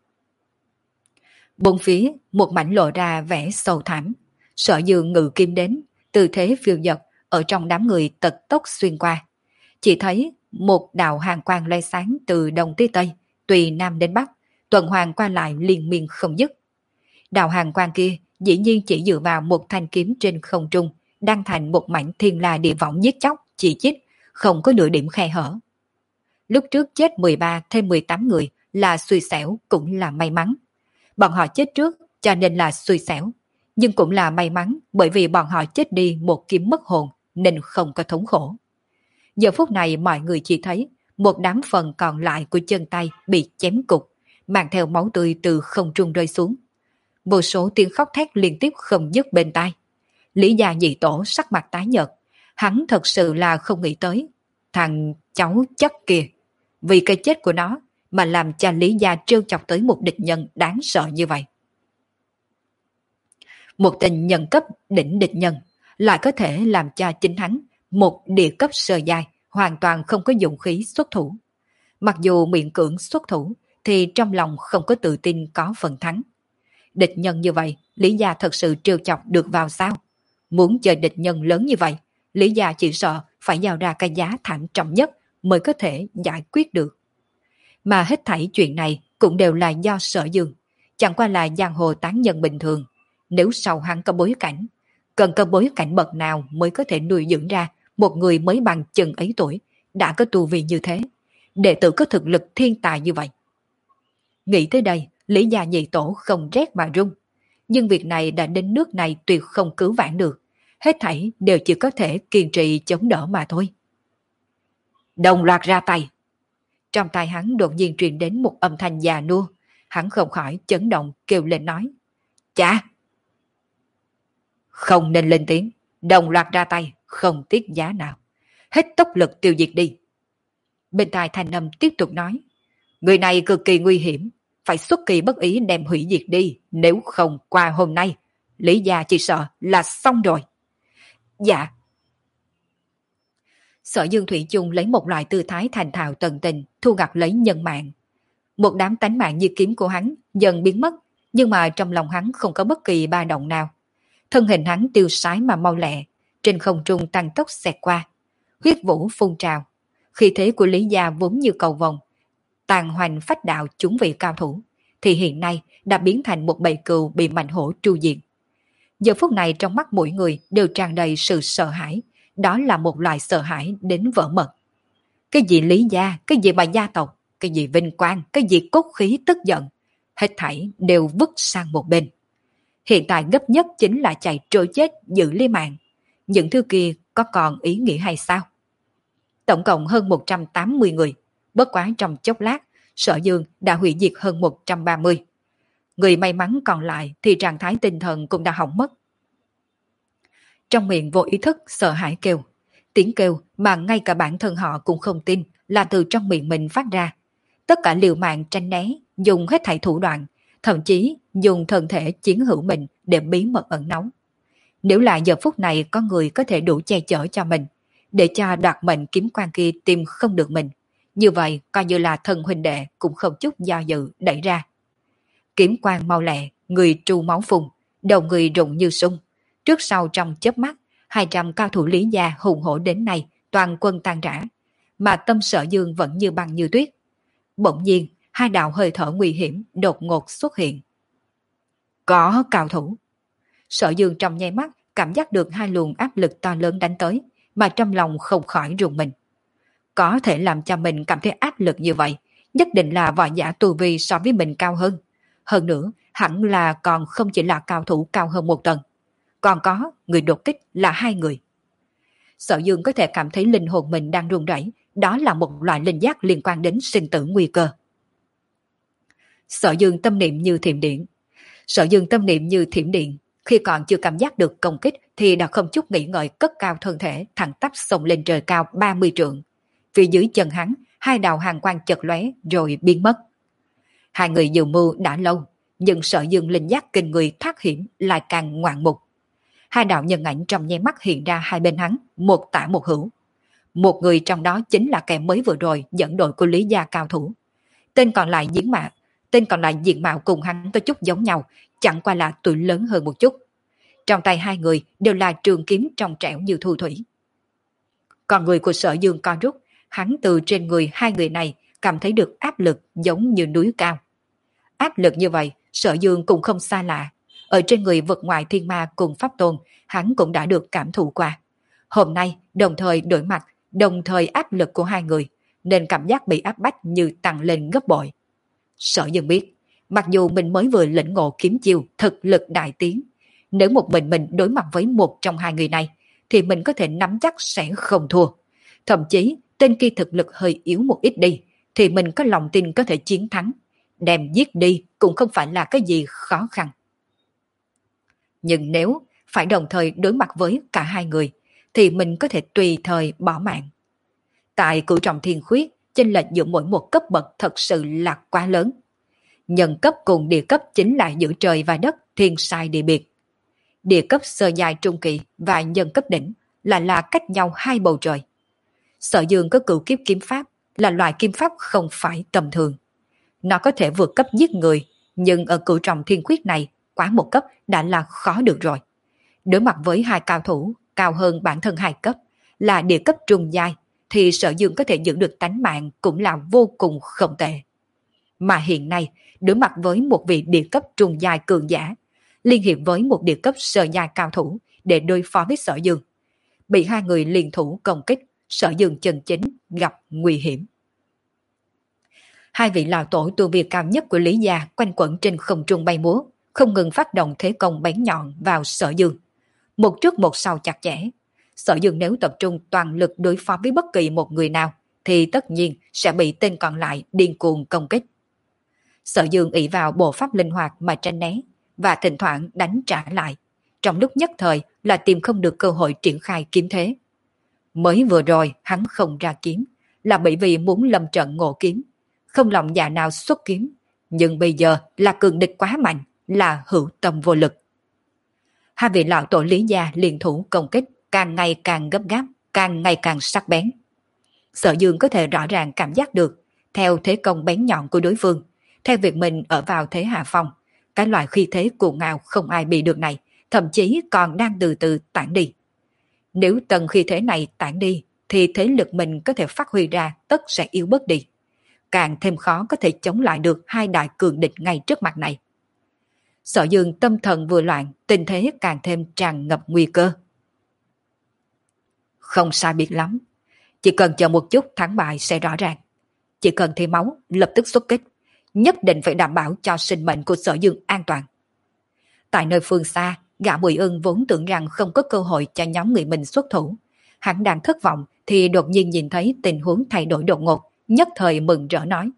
Bốn phía một mảnh lộ ra vẻ sầu thảm. Sở Dương ngự kim đến, tư thế phiêu dật ở trong đám người tật tốc xuyên qua. Chỉ thấy một đạo hàng quang lóe sáng từ đông tới tây, tùy nam đến bắc, tuần hoàn qua lại liên miên không dứt. Đạo hàng quang kia dĩ nhiên chỉ dựa vào một thanh kiếm trên không trung, đang thành một mảnh thiên la địa võng giết chóc, chỉ chích, không có nửa điểm khe hở. Lúc trước chết mười ba thêm mười tám người là xui xẻo cũng là may mắn. Bọn họ chết trước cho nên là xui xẻo, nhưng cũng là may mắn bởi vì bọn họ chết đi một kiếm mất hồn nên không có thống khổ. Giờ phút này mọi người chỉ thấy một đám phần còn lại của chân tay bị chém cục, mang theo máu tươi từ không trung rơi xuống. Vô số tiếng khóc thét liên tiếp không dứt bên tai. Lý gia nhị tổ sắc mặt tái nhợt, hắn thật sự là không nghĩ tới thằng cháu chất kia, vì cái chết của nó mà làm cho Lý gia trêu chọc tới một địch nhân đáng sợ như vậy. Một tình nhân cấp đỉnh địch nhân lại có thể làm cho chính hắn, một địa cấp sơ giai, hoàn toàn không có dụng khí xuất thủ. Mặc dù miệng cưỡng xuất thủ thì trong lòng không có tự tin có phần thắng. Địch nhân như vậy, Lý gia thật sự trêu chọc được vào sao? Muốn chơi địch nhân lớn như vậy, Lý gia chỉ sợ phải giao ra cái giá thảm trọng nhất mới có thể giải quyết được. Mà hết thảy chuyện này cũng đều là do Sở Dương, chẳng qua là giang hồ tán nhân bình thường. Nếu sau hắn có bối cảnh, cần có bối cảnh bậc nào mới có thể nuôi dưỡng ra một người mới bằng chừng ấy tuổi, đã có tu vi như thế, đệ tử có thực lực thiên tài như vậy. Nghĩ tới đây, Lý gia nhị tổ không rét mà run. Nhưng việc này đã đến nước này tuyệt không cứu vãn được. Hết thảy đều chỉ có thể kiên trì chống đỡ mà thôi. Đồng loạt ra tay. Trong tai hắn đột nhiên truyền đến một âm thanh già nua. Hắn không khỏi chấn động kêu lên nói. Chà! Không nên lên tiếng. Đồng loạt ra tay, không tiếc giá nào. Hết tốc lực tiêu diệt đi. Bên tai thanh âm tiếp tục nói. Người này cực kỳ nguy hiểm. Phải xuất kỳ bất ý đem hủy diệt đi. Nếu không qua hôm nay, Lý gia chỉ sợ là xong rồi. Dạ. Sở Dương Thủy chung lấy một loại tư thái thành thạo tận tình, thu gặt lấy nhân mạng. Một đám tánh mạng như kiếm của hắn dần biến mất, nhưng mà trong lòng hắn không có bất kỳ ba động nào. Thân hình hắn tiêu sái mà mau lẹ, trên không trung tăng tốc xẹt qua. Huyết vũ phun trào. Khí thế của Lý gia vốn như cầu vồng, tàn hoành phách đạo chúng vị cao thủ, thì hiện nay đã biến thành một bầy cừu bị mạnh hổ tru diệt. Giờ phút này trong mắt mỗi người đều tràn đầy sự sợ hãi, đó là một loại sợ hãi đến vỡ mật. Cái gì Lý gia, cái gì bà gia tộc, cái gì vinh quang, cái gì cốt khí tức giận, hết thảy đều vứt sang một bên. Hiện tại gấp nhất chính là chạy trôi chết giữ lấy mạng. Những thứ kia có còn ý nghĩa hay sao? Tổng cộng hơn một trăm tám mươi người, bất quá trong chốc lát, Sở Dương đã hủy diệt hơn một trăm ba mươi. Người may mắn còn lại thì trạng thái tinh thần cũng đã hỏng mất. Trong miệng vô ý thức sợ hãi kêu, tiếng kêu mà ngay cả bản thân họ cũng không tin là từ trong miệng mình phát ra. Tất cả liều mạng tranh né, dùng hết thảy thủ đoạn, thậm chí dùng thân thể chiến hữu mình để bí mật ẩn náu. Nếu là giờ phút này có người có thể đủ che chở cho mình, để cho đoạt mệnh kiếm quan kia tìm không được mình, như vậy coi như là thân huynh đệ cũng không chút do dự đẩy ra. Kiếm quan mau lẹ, người tru máu phun, đầu người rụng như sung. Trước sau trong chớp mắt, hai trăm cao thủ Lý gia hùng hổ đến nay toàn quân tan rã, mà tâm Sở Dương vẫn như băng như tuyết. Bỗng nhiên, hai đạo hơi thở nguy hiểm đột ngột xuất hiện. Có cao thủ. Sở Dương trong nháy mắt cảm giác được hai luồng áp lực to lớn đánh tới, mà trong lòng không khỏi rùng mình. Có thể làm cho mình cảm thấy áp lực như vậy, nhất định là võ giả tu vi so với mình cao hơn. Hơn nữa, hẳn là còn không chỉ là cao thủ cao hơn một tầng. Còn có người đột kích là hai người. Sở Dương có thể cảm thấy linh hồn mình đang run rẩy, đó là một loại linh giác liên quan đến sinh tử nguy cơ. Sở Dương tâm niệm như thiểm điện. Sở Dương tâm niệm như thiểm điện, khi còn chưa cảm giác được công kích thì đã không chút nghĩ ngợi cất cao thân thể thẳng tắp xông lên trời cao ba mươi trượng. Phía dưới chân hắn, hai đạo hàng quang chật lóe rồi biến mất. Hai người dự mưu đã lâu, nhưng Sở Dương linh giác kinh người thoát hiểm lại càng ngoạn mục. Hai đạo nhân ảnh trong nháy mắt hiện ra hai bên hắn, một tả một hữu. Một người trong đó chính là kẻ mới vừa rồi dẫn đội của Lý gia cao thủ. Tên còn lại diễn mạo, tên còn lại diện mạo cùng hắn có chút giống nhau, chẳng qua là tuổi lớn hơn một chút. Trong tay hai người đều là trường kiếm trong trẻo như thu thủy. Còn người của Sở Dương co rút, hắn từ trên người hai người này cảm thấy được áp lực giống như núi cao. Áp lực như vậy, Sở Dương cũng không xa lạ. Ở trên người vực ngoại thiên ma cùng Pháp Tôn, hắn cũng đã được cảm thụ qua. Hôm nay, đồng thời đổi mặt, đồng thời áp lực của hai người, nên cảm giác bị áp bách như tăng lên gấp bội. Sở Dương biết, mặc dù mình mới vừa lĩnh ngộ kiếm chiêu thực lực đại tiến, nếu một mình mình đối mặt với một trong hai người này, thì mình có thể nắm chắc sẽ không thua. Thậm chí, tên kia thực lực hơi yếu một ít đi, thì mình có lòng tin có thể chiến thắng. Đem giết đi cũng không phải là cái gì khó khăn. Nhưng nếu phải đồng thời đối mặt với cả hai người, thì mình có thể tùy thời bỏ mạng. Tại Cửu Trọng Thiên Khuyết, chênh lệch giữa mỗi một cấp bậc thật sự là quá lớn. Nhân cấp cùng địa cấp chính là giữa trời và đất thiên sai địa biệt. Địa cấp sơ giai trung kỳ và nhân cấp đỉnh là là cách nhau hai bầu trời. Sở Dương có cửu kiếp kiếm pháp, là loại kiếm pháp không phải tầm thường. nó có thể vượt cấp giết người, nhưng ở cửu trọng thiên quyết này, quá một cấp đã là khó được rồi. Đối mặt với hai cao thủ cao hơn bản thân hai cấp, là địa cấp trung giai, thì Sở Dương có thể giữ được tánh mạng cũng là vô cùng không tệ. Mà hiện nay, đối mặt với một vị địa cấp trung giai cường giả, liên hiệp với một địa cấp sơ giai cao thủ để đối phó với Sở Dương. Bị hai người liên thủ công kích, Sở Dương chân chính gặp nguy hiểm. Hai vị lão tổ tu vi cao nhất của Lý gia quanh quẩn trên không trung bay múa, không ngừng phát động thế công bén nhọn vào Sở Dương. Một trước một sau chặt chẽ. Sở Dương nếu tập trung toàn lực đối phó với bất kỳ một người nào, thì tất nhiên sẽ bị tên còn lại điên cuồng công kích. Sở Dương ỷ vào bộ pháp linh hoạt mà tránh né, và thỉnh thoảng đánh trả lại. Trong lúc nhất thời là tìm không được cơ hội triển khai kiếm thế. Mới vừa rồi hắn không ra kiếm, là bởi vì muốn lâm trận ngộ kiếm, không lòng dạ nào xuất kiếm. Nhưng bây giờ là cường địch quá mạnh, là hữu tâm vô lực. Hai vị lão tổ Lý gia liên thủ công kích càng ngày càng gấp gáp, càng ngày càng sắc bén. Sở Dương có thể rõ ràng cảm giác được, theo thế công bén nhọn của đối phương, theo việc mình ở vào thế hạ phong, cái loại khí thế cuồng ngạo không ai bị được này, thậm chí còn đang từ từ tản đi. Nếu tầng khí thế này tản đi, thì thế lực mình có thể phát huy ra tất sẽ yếu bớt đi. Càng thêm khó có thể chống lại được hai đại cường địch ngay trước mặt này. Sở Dương tâm thần vừa loạn, tình thế càng thêm tràn ngập nguy cơ. Không sai biệt lắm, chỉ cần chờ một chút thắng bại sẽ rõ ràng. Chỉ cần thi máu, lập tức xuất kích, nhất định phải đảm bảo cho sinh mệnh của Sở Dương an toàn. Tại nơi phương xa, gã Bùi Ưng vốn tưởng rằng không có cơ hội cho nhóm người mình xuất thủ. Hắn đang thất vọng thì đột nhiên nhìn thấy tình huống thay đổi đột ngột, nhất thời mừng rỡ nói.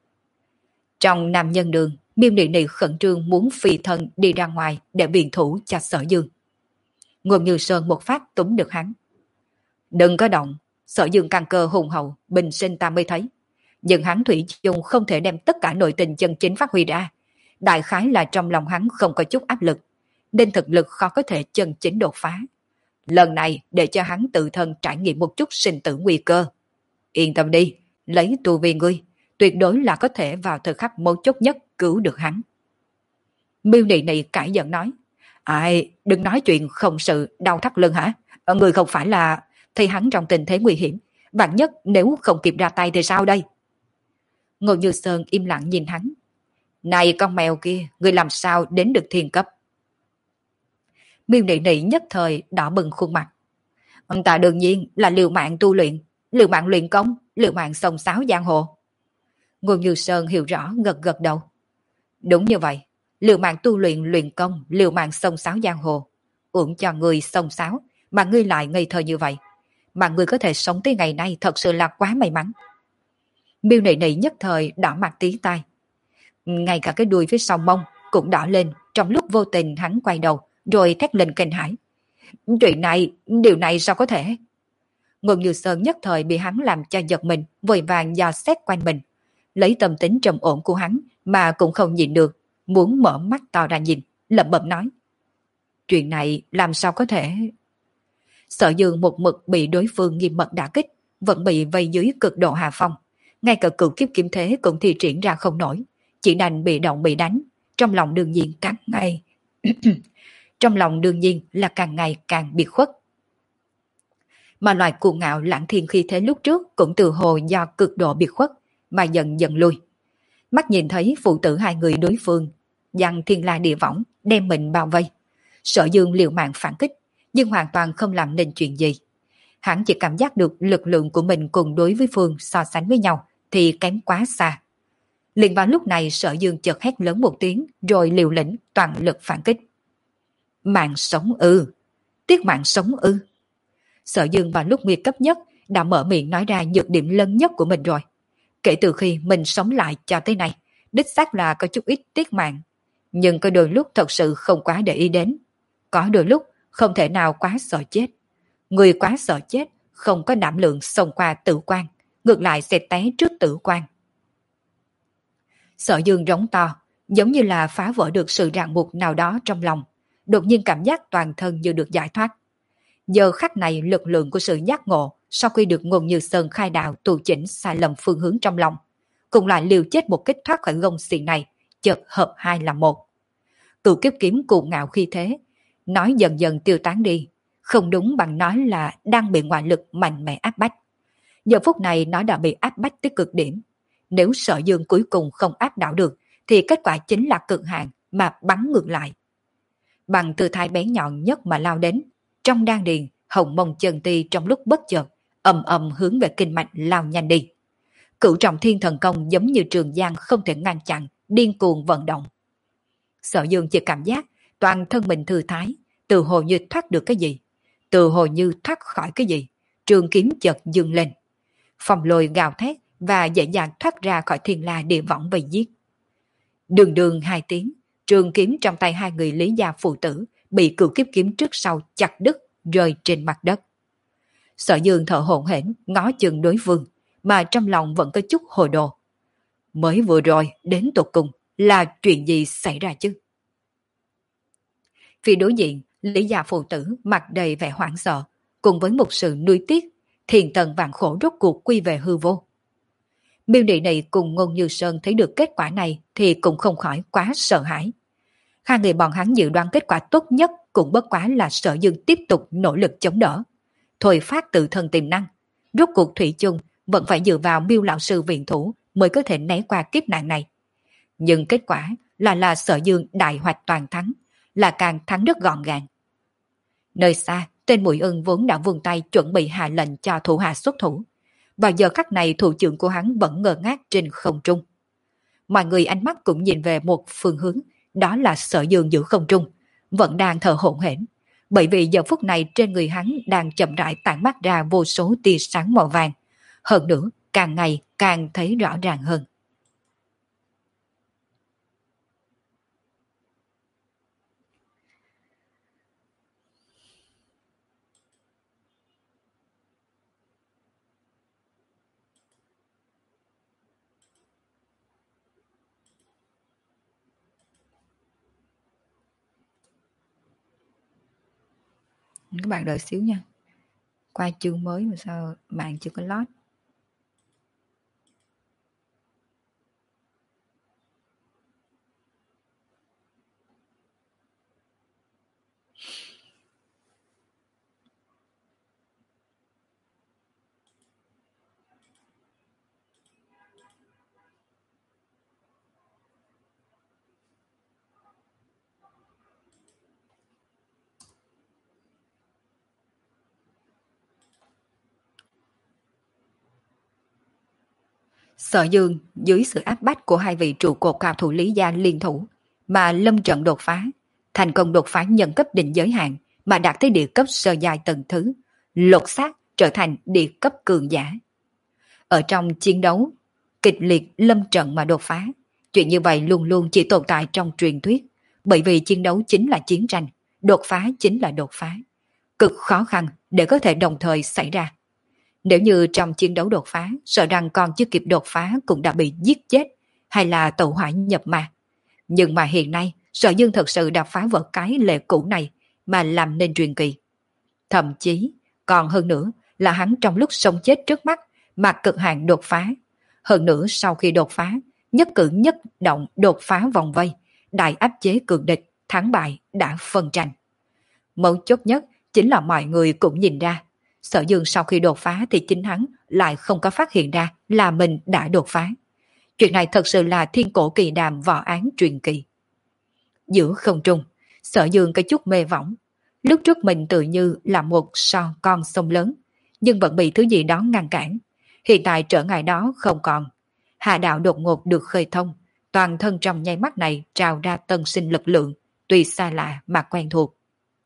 Trong Nam Nhân Đường, Miêu Nị Nị khẩn trương muốn phi thân đi ra ngoài để biện thủ cho Sở Dương. Ngôn Như Sơn một phát túm được hắn. Đừng có động, Sở Dương căn cơ hùng hậu, bình sinh ta mới thấy. Nhưng hắn thủy chung không thể đem tất cả nội tình chân chính phát huy ra. Đại khái là trong lòng hắn không có chút áp lực, nên thực lực khó có thể chân chính đột phá. Lần này để cho hắn tự thân trải nghiệm một chút sinh tử nguy cơ. Yên tâm đi, lấy tu vi ngươi, tuyệt đối là có thể vào thời khắc mấu chốt nhất cứu được hắn. Miêu Nị Nị cãi giận nói. Ai, đừng nói chuyện không sự đau thắt lưng hả? Người không phải là thấy hắn trong tình thế nguy hiểm, vạn nhất nếu không kịp ra tay thì sao đây? Ngô Như Sơn im lặng nhìn hắn. Này con mèo kia, ngươi làm sao đến được thiên cấp? Miêu Nị Nị nhất thời đỏ bừng khuôn mặt. Ông ta đương nhiên là liều mạng tu luyện, liều mạng luyện công, liều mạng xông xáo giang hồ. Ngô Như Sơn hiểu rõ, gật gật đầu. Đúng như vậy, liều mạng tu luyện luyện công, liều mạng xông xáo giang hồ. Uổng cho người xông xáo, mà ngươi lại ngây thơ như vậy. Mà ngươi có thể sống tới ngày nay thật sự là quá may mắn. Miêu Nị Nị nhất thời đỏ mặt tí tai. Ngay cả cái đuôi phía sau mông cũng đỏ lên trong lúc vô tình hắn quay đầu, rồi thét lên kinh hãi. Chuyện này, điều này sao có thể? Ngô Như Sơn nhất thời bị hắn làm cho giật mình, vội vàng dò xét quanh mình. Lấy tâm tính trầm ổn của hắn mà cũng không nhìn được, muốn mở mắt to ra nhìn, lẩm bẩm nói. Chuyện này làm sao có thể? Sở Dương một mực bị đối phương nghiêm mật đả kích, vẫn bị vây dưới cực độ hạ phong. Ngay cả cửu kiếp kiếm thế cũng thi triển ra không nổi, chỉ đành bị động bị đánh. Trong lòng đương nhiên càng ngày trong lòng đương nhiên là càng ngày càng biệt khuất. Mà loại cuồng ngạo lãng thiên khi thế lúc trước cũng từ hồ do cực độ biệt khuất mà dần dần lui. Mắt nhìn thấy phụ tử hai người đối phương giăng thiên la địa võng đem mình bao vây. Sở Dương liều mạng phản kích, nhưng hoàn toàn không làm nên chuyện gì. Hắn chỉ cảm giác được lực lượng của mình cùng đối với Phương so sánh với nhau thì kém quá xa. Liền vào lúc này Sở Dương chợt hét lớn một tiếng, rồi liều lĩnh toàn lực phản kích. Mạng sống ư? Tiếc mạng sống ư? Sở Dương vào lúc nguy cấp nhất đã mở miệng nói ra nhược điểm lớn nhất của mình rồi. Kể từ khi mình sống lại cho tới nay, đích xác là có chút ít tiếc mạng, nhưng có đôi lúc thật sự không quá để ý đến. Có đôi lúc không thể nào quá sợ chết. Người quá sợ chết không có đảm lượng xông qua tử quan, ngược lại sẽ té trước tử quan. Sở Dương rống to, giống như là phá vỡ được sự ràng buộc nào đó trong lòng, đột nhiên cảm giác toàn thân như được giải thoát. Giờ khắc này lực lượng của sự giác ngộ sau khi được Ngôn Như Sơn khai đạo tu chỉnh sai lầm phương hướng trong lòng, cùng lại liều chết một kích thoát khỏi gông xiềng này, chợt hợp hai là một. Cửu kiếp kiếm cuồng ngạo khi thế, nói dần dần tiêu tán đi, không đúng bằng nói là đang bị ngoại lực mạnh mẽ áp bách. Giờ phút này nó đã bị áp bách tới cực điểm. Nếu Sở Dương cuối cùng không áp đảo được, thì kết quả chính là cực hạn mà bắn ngược lại. Bằng tư thái bén nhọn nhất mà lao đến, trong đan điền, hồng mông chân ti trong lúc bất chợt, ầm ầm hướng về kinh mạch lao nhanh đi. Cửu trọng thiên thần công giống như trường giang không thể ngăn chặn, điên cuồng vận động. Sở Dương chỉ cảm giác toàn thân mình thư thái, từ hồ như thoát được cái gì, từ hồ như thoát khỏi cái gì, trường kiếm chợt dừng lên. Phòng lôi gào thét và dễ dàng thoát ra khỏi thiên la địa võng vây giết. Đường đường hai tiếng, trường kiếm trong tay hai người Lý gia phụ tử bị cửu kiếp kiếm trước sau chặt đứt rơi trên mặt đất. Sở Dương thở hổn hển ngó chừng đối phương, mà trong lòng vẫn có chút hồ đồ. Mới vừa rồi đến tột cùng là chuyện gì xảy ra chứ? Phía đối diện, Lý gia phụ tử mặt đầy vẻ hoảng sợ, cùng với một sự nuối tiếc, thiền tần vạn khổ rốt cuộc quy về hư vô. Miêu Nị này cùng Ngôn Như Sơn thấy được kết quả này thì cũng không khỏi quá sợ hãi. Hai người bọn hắn dự đoán kết quả tốt nhất cũng bất quá là Sở Dương tiếp tục nỗ lực chống đỡ, thôi phát tự thân tiềm năng. Rốt cuộc thủy chung vẫn phải dựa vào Miêu lão sư viện thủ mới có thể né qua kiếp nạn này. Nhưng kết quả là là Sở Dương đại hoạch toàn thắng, là càng thắng rất gọn gàng. Nơi xa, tên Mùi Ưng vốn đã vươn tay chuẩn bị hạ lệnh cho thủ hạ xuất thủ. Vào giờ khắc này thủ trưởng của hắn vẫn ngơ ngác trên không trung. Mọi người ánh mắt cũng nhìn về một phương hướng, đó là Sở Dương giữa không trung, vẫn đang thở hổn hển, bởi vì giờ phút này trên người hắn đang chậm rãi tản mát ra vô số tia sáng màu vàng, hơn nữa càng ngày càng thấy rõ ràng hơn. Các bạn đợi xíu nha. Qua chương mới mà sao mạng chưa có load. Sở Dương dưới sự áp bách của hai vị trụ cột cao thủ Lý gia liên thủ mà lâm trận đột phá, thành công đột phá nhận cấp định giới hạn mà đạt tới địa cấp sơ giai tầng thứ, lột xác trở thành địa cấp cường giả. Ở trong chiến đấu kịch liệt lâm trận mà đột phá, chuyện như vậy luôn luôn chỉ tồn tại trong truyền thuyết, bởi vì chiến đấu chính là chiến tranh, đột phá chính là đột phá, cực khó khăn để có thể đồng thời xảy ra. Nếu như trong chiến đấu đột phá, sợ rằng còn chưa kịp đột phá cũng đã bị giết chết, hay là tẩu hỏa nhập ma. Nhưng mà hiện nay, Sở Dương thật sự đã phá vỡ cái lệ cũ này mà làm nên truyền kỳ. Thậm chí, còn hơn nữa là hắn trong lúc sống chết trước mắt mà cực hạn đột phá. Hơn nữa sau khi đột phá, nhất cử nhất động đột phá vòng vây, đại áp chế cường địch, thắng bại đã phân tranh. Mấu chốt nhất chính là mọi người cũng nhìn ra, Sở Dương sau khi đột phá thì chính hắn lại không có phát hiện ra là mình đã đột phá. Chuyện này thật sự là thiên cổ kỳ đàm võ án truyền kỳ. Giữa không trung, Sở Dương có chút mê võng. Lúc trước mình tự như là một son con sông lớn, nhưng vẫn bị thứ gì đó ngăn cản. Hiện tại trở ngại đó không còn. Hạ đạo đột ngột được khơi thông, toàn thân trong nháy mắt này trào ra tân sinh lực lượng, tuy xa lạ mà quen thuộc.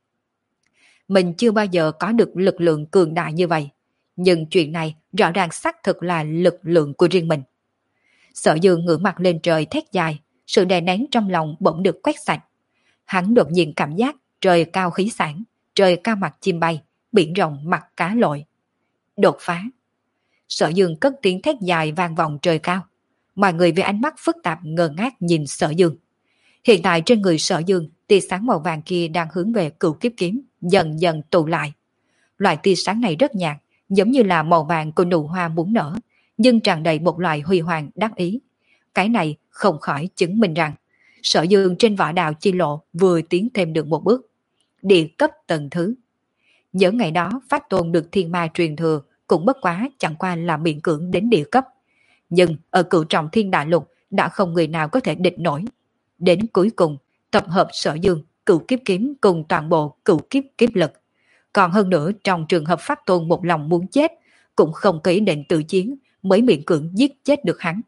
Mình chưa bao giờ có được lực lượng cường đại như vậy, nhưng chuyện này rõ ràng xác thực là lực lượng của riêng mình. Sở Dương ngửa mặt lên trời thét dài, sự đè nén trong lòng bỗng được quét sạch. Hắn đột nhiên cảm giác trời cao khí sản, trời cao mặt chim bay, biển rộng mặt cá lội. Đột phá. Sở Dương cất tiếng thét dài vang vọng trời cao. Mọi người với ánh mắt phức tạp ngơ ngác nhìn Sở Dương. Hiện tại trên người Sở Dương, tia sáng màu vàng kia đang hướng về cửu kiếp kiếm, dần dần tụ lại. Loại tia sáng này rất nhạt, giống như là màu vàng của nụ hoa muốn nở, nhưng tràn đầy một loại huy hoàng đắc ý. Cái này không khỏi chứng minh rằng Sở Dương trên võ đạo chi lộ vừa tiến thêm được một bước. Địa cấp tầng thứ. Nhớ ngày đó Pháp Tôn được thiên ma truyền thừa cũng bất quá chẳng qua là miễn cưỡng đến địa cấp. Nhưng ở cửu trọng thiên đại lục đã không người nào có thể địch nổi. Đến cuối cùng, tập hợp Sở Dương, cửu kiếp kiếm cùng toàn bộ cửu kiếp kiếp lực. Còn hơn nữa trong trường hợp Pháp Tôn một lòng muốn chết, cũng không có ý định tự chiến mới miễn cưỡng giết chết được hắn.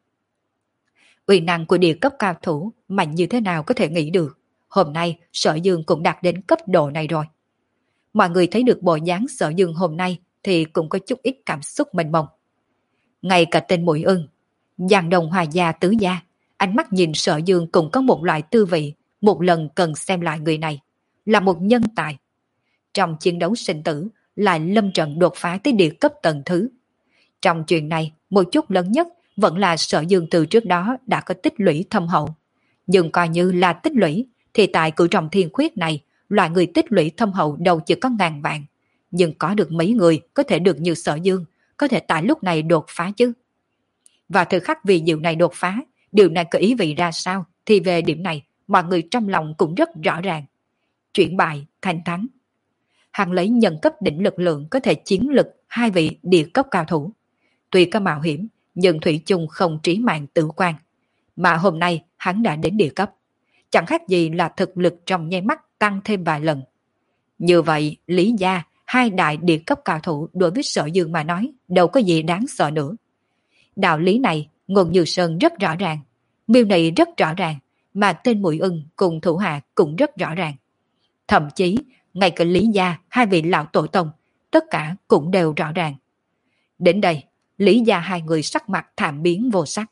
Uy năng của địa cấp cao thủ mạnh như thế nào có thể nghĩ được. Hôm nay Sở Dương cũng đạt đến cấp độ này rồi. Mọi người thấy được bộ dáng Sở Dương hôm nay thì cũng có chút ít cảm xúc mênh mông. Ngay cả tên Mũi Ưng, Giang Đồng Hòa Gia tứ gia, ánh mắt nhìn Sở Dương cũng có một loại tư vị, một lần cần xem lại người này, là một nhân tài. Trong chiến đấu sinh tử, lại lâm trận đột phá tới địa cấp tầng thứ. Trong chuyện này, một chút lớn nhất vẫn là Sở Dương từ trước đó đã có tích lũy thâm hậu. Nhưng coi như là tích lũy, thì tại cửu trọng thiên khuyết này, loại người tích lũy thâm hậu đâu chỉ có ngàn vạn. Nhưng có được mấy người có thể được như Sở Dương, có thể tại lúc này đột phá chứ. Và thời khắc vì điều này đột phá, điều này có ý vị ra sao, thì về điểm này, mọi người trong lòng cũng rất rõ ràng. Chuyển bại thành thắng. Hắn lấy nhân cấp đỉnh lực lượng có thể chiến lực hai vị địa cấp cao thủ. Tuy có mạo hiểm, nhưng Thủy chung không trí mạng tử quan. Mà hôm nay hắn đã đến địa cấp. Chẳng khác gì là thực lực trong nháy mắt tăng thêm vài lần. Như vậy, Lý Gia, hai đại địa cấp cao thủ đối với Sở Dương mà nói, đâu có gì đáng sợ nữa. Đạo lý này, Ngôn Như Sơn rất rõ ràng. Miêu này rất rõ ràng, mà tên Mũi Ưng cùng thủ hạ cũng rất rõ ràng. Thậm chí, ngay cả Lý Gia, hai vị lão tổ tông, tất cả cũng đều rõ ràng. Đến đây, Lý Gia hai người sắc mặt thảm biến vô sắc.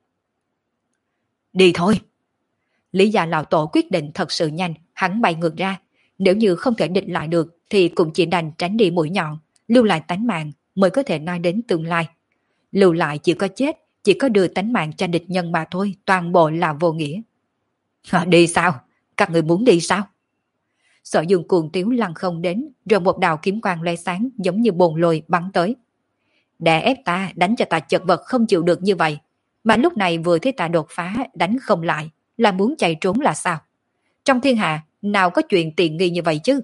Đi thôi! Lý Gia lão tổ quyết định thật sự nhanh, hắn bay ngược ra. Nếu như không thể địch lại được, thì cũng chỉ đành tránh đi mũi nhọn, lưu lại tánh mạng mới có thể nói đến tương lai. Lưu lại chỉ có chết, chỉ có đưa tánh mạng cho địch nhân mà thôi, toàn bộ là vô nghĩa. Đi sao? Các người muốn đi sao? Sở Dương cuồng tiếu lăng không đến, rồi một đạo kiếm quang lóe sáng giống như bồn lôi bắn tới. Để ép ta, đánh cho ta chật vật không chịu được như vậy. Mà lúc này vừa thấy ta đột phá, đánh không lại, là muốn chạy trốn là sao? Trong thiên hạ, nào có chuyện tiện nghi như vậy chứ?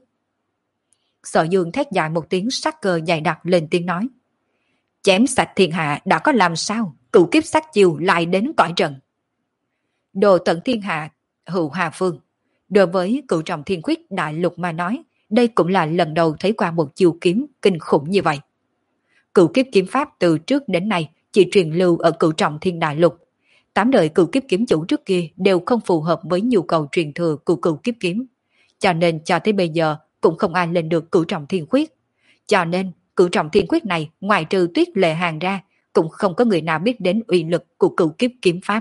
Sở Dương thét dài một tiếng, sắc cơ dày đặc lên tiếng nói. Chém sạch thiên hạ đã có làm sao, cửu kiếp sát chiêu lại đến cõi trần. Đồ tận thiên hạ, hữu hà phương. Đối với cửu trọng thiên khuyết đại lục mà nói, đây cũng là lần đầu thấy qua một chiêu kiếm kinh khủng như vậy. Cửu kiếp kiếm pháp từ trước đến nay chỉ truyền lưu ở cửu trọng thiên đại lục. Tám đời cửu kiếp kiếm chủ trước kia đều không phù hợp với nhu cầu truyền thừa của cửu kiếp kiếm. Cho nên cho tới bây giờ cũng không ai lên được cửu trọng thiên khuyết. Cho nên cửu trọng thiên khuyết này ngoài trừ Tuyết Lệ Hàng ra cũng không có người nào biết đến uy lực của cửu kiếp kiếm pháp.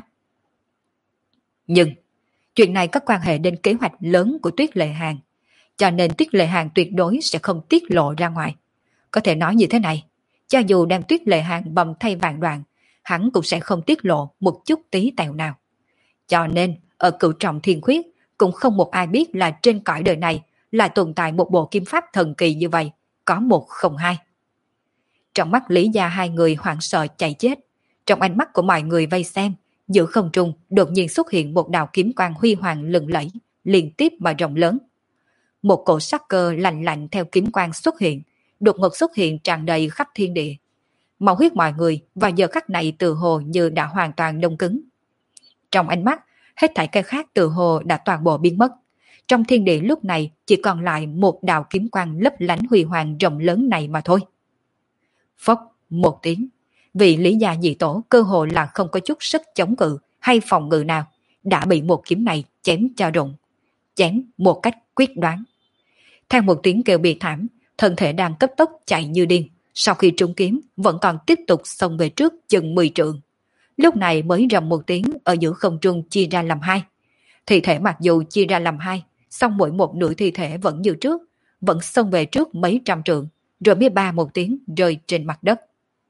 Nhưng chuyện này có quan hệ đến kế hoạch lớn của Tuyết Lệ Hàng. Cho nên Tuyết Lệ Hàng tuyệt đối sẽ không tiết lộ ra ngoài. Có thể nói như thế này, cho dù đem Tuyết Lệ Hàng bầm thay vạn đoạn, hắn cũng sẽ không tiết lộ một chút tí tẹo nào. Cho nên, ở cửu trọng thiên khuyết, cũng không một ai biết là trên cõi đời này lại tồn tại một bộ kiếm pháp thần kỳ như vậy, có một không hai. Trong mắt Lý Gia hai người hoảng sợ chạy chết, trong ánh mắt của mọi người vây xem, giữa không trung đột nhiên xuất hiện một đạo kiếm quang huy hoàng lừng lẫy, liên tiếp mà rộng lớn. Một cổ sắc cơ lạnh lạnh theo kiếm quang xuất hiện, đột ngột xuất hiện tràn đầy khắp thiên địa. Máu huyết mọi người vào giờ khắc này từ hồ như đã hoàn toàn đông cứng. Trong ánh mắt, hết thảy cái khác từ hồ đã toàn bộ biến mất. Trong thiên địa lúc này chỉ còn lại một đạo kiếm quang lấp lánh huy hoàng rộng lớn này mà thôi. Phốc một tiếng, vị Lý Gia nhị tổ cơ hồ là không có chút sức chống cự hay phòng ngự nào, đã bị một kiếm này chém cho rụng, chém một cách quyết đoán. Theo một tiếng kêu bi thảm, thân thể đang cấp tốc chạy như điên, sau khi trúng kiếm vẫn còn tiếp tục xông về trước chừng mười trượng. Lúc này mới rầm một tiếng ở giữa không trung chia ra làm hai. Thi thể mặc dù chia ra làm hai, song mỗi một nửa thi thể vẫn như trước, vẫn xông về trước mấy trăm trượng, rồi mới ba một tiếng rơi trên mặt đất.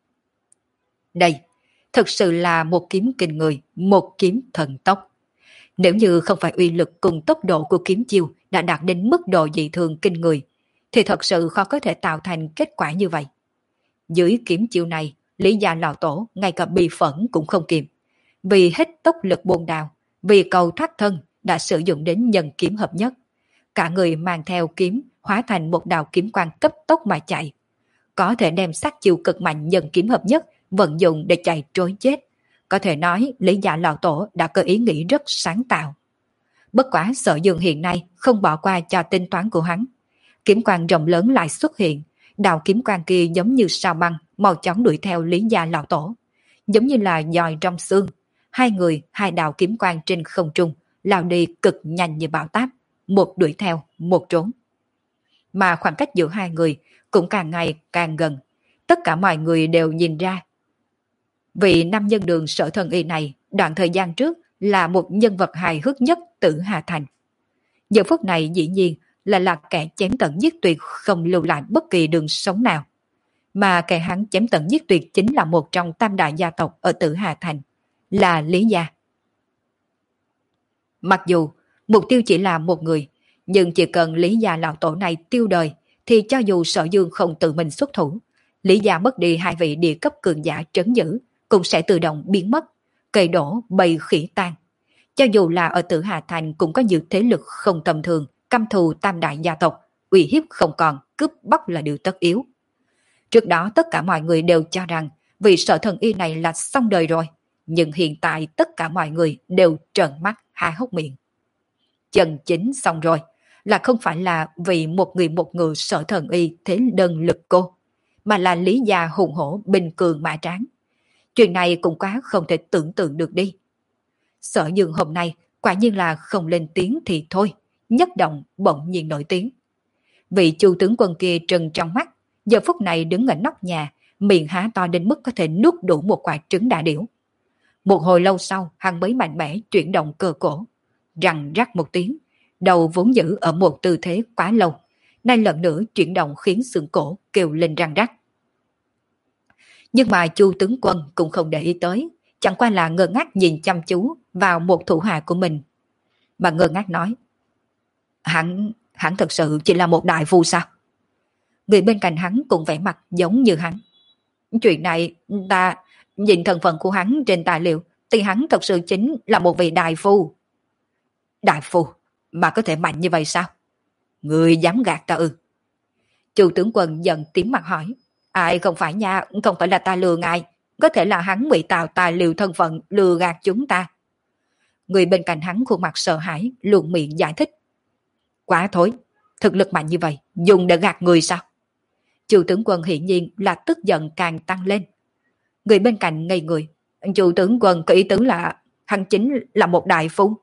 Đây, thực sự là một kiếm kinh người, một kiếm thần tốc. Nếu như không phải uy lực cùng tốc độ của kiếm chiêu đã đạt đến mức độ dị thường kinh người, thì thật sự khó có thể tạo thành kết quả như vậy. Dưới kiếm chiêu này, Lý gia lão tổ ngay cả bị phẫn cũng không kịp. Vì hết tốc lực buông đao, vì cầu thoát thân đã sử dụng đến nhân kiếm hợp nhất. Cả người mang theo kiếm hóa thành một đạo kiếm quang cấp tốc mà chạy. Có thể đem sát chiêu cực mạnh nhân kiếm hợp nhất vận dụng để chạy trối chết. Có thể nói Lý gia lão tổ đã có ý nghĩ rất sáng tạo. Bất quá Sở Dương hiện nay không bỏ qua cho tính toán của hắn. Kiếm quang rộng lớn lại xuất hiện, đạo kiếm quang kia giống như sao băng, mau chóng đuổi theo Lý gia lão tổ. Giống như là dòi trong xương, hai người, hai đạo kiếm quang trên không trung, lao đi cực nhanh như bão táp, một đuổi theo, một trốn. Mà khoảng cách giữa hai người cũng càng ngày càng gần, tất cả mọi người đều nhìn ra. Vị nam nhân đường Sở Thần Y này, đoạn thời gian trước là một nhân vật hài hước nhất Tử Hà Thành. Giờ phút này dĩ nhiên là là kẻ chém tận giết tuyệt không lưu lại bất kỳ đường sống nào. Mà kẻ hắn chém tận giết tuyệt chính là một trong tam đại gia tộc ở Tử Hà Thành, là Lý gia. Mặc dù mục tiêu chỉ là một người, nhưng chỉ cần Lý gia lão tổ này tiêu đời, thì cho dù Sở Dương không tự mình xuất thủ, Lý gia mất đi hai vị địa cấp cường giả trấn giữ, cũng sẽ tự động biến mất, cây đổ bầy khỉ tan. Cho dù là ở Tử Hà Thành cũng có nhiều thế lực không tầm thường, căm thù tam đại gia tộc, uy hiếp không còn, cướp bóc là điều tất yếu. Trước đó tất cả mọi người đều cho rằng vị Sở Thần Y này là xong đời rồi, nhưng hiện tại tất cả mọi người đều trợn mắt há hốc miệng. Chân chính xong rồi, là không phải là vì một người một người Sở Thần Y thế đơn lực cô, mà là Lý gia hùng hổ bình cường mã tráng. Chuyện này cũng quá không thể tưởng tượng được đi. Sở Dương hôm nay quả nhiên là không lên tiếng thì thôi, nhất động bỗng nhiên nổi tiếng. Vị Chu tướng quân kia trừng trong mắt, giờ phút này đứng ở nóc nhà, miệng há to đến mức có thể nuốt đủ một quả trứng đà điểu. Một hồi lâu sau, hắn mới mạnh mẽ chuyển động cơ cổ, răng rắc một tiếng, đầu vốn giữ ở một tư thế quá lâu, nay lần nữa chuyển động khiến xương cổ kêu lên răng rắc. Nhưng mà Chu tướng quân cũng không để ý tới, chẳng qua là ngơ ngác nhìn chăm chú vào một thủ hạ của mình. Mà ngơ ngác nói, hắn, hắn thật sự chỉ là một đại phu sao? Người bên cạnh hắn cũng vẻ mặt giống như hắn. Chuyện này, ta nhìn thân phận của hắn trên tài liệu, thì hắn thật sự chính là một vị đại phu. Đại phu, mà có thể mạnh như vậy sao? Người dám gạt ta ư? Chu tướng quân giận tím mặt hỏi, ai không phải nha, không phải là ta lừa ngài, có thể là hắn ngụy tạo tài liệu thân phận lừa gạt chúng ta. Người bên cạnh hắn khuôn mặt sợ hãi, luồn miệng giải thích. Quá thối, thực lực mạnh như vậy, dùng để gạt người sao? Chu tướng quân hiển nhiên là tức giận càng tăng lên. Người bên cạnh ngây người, Chu tướng quân có ý tứ là hắn chính là một đại phu.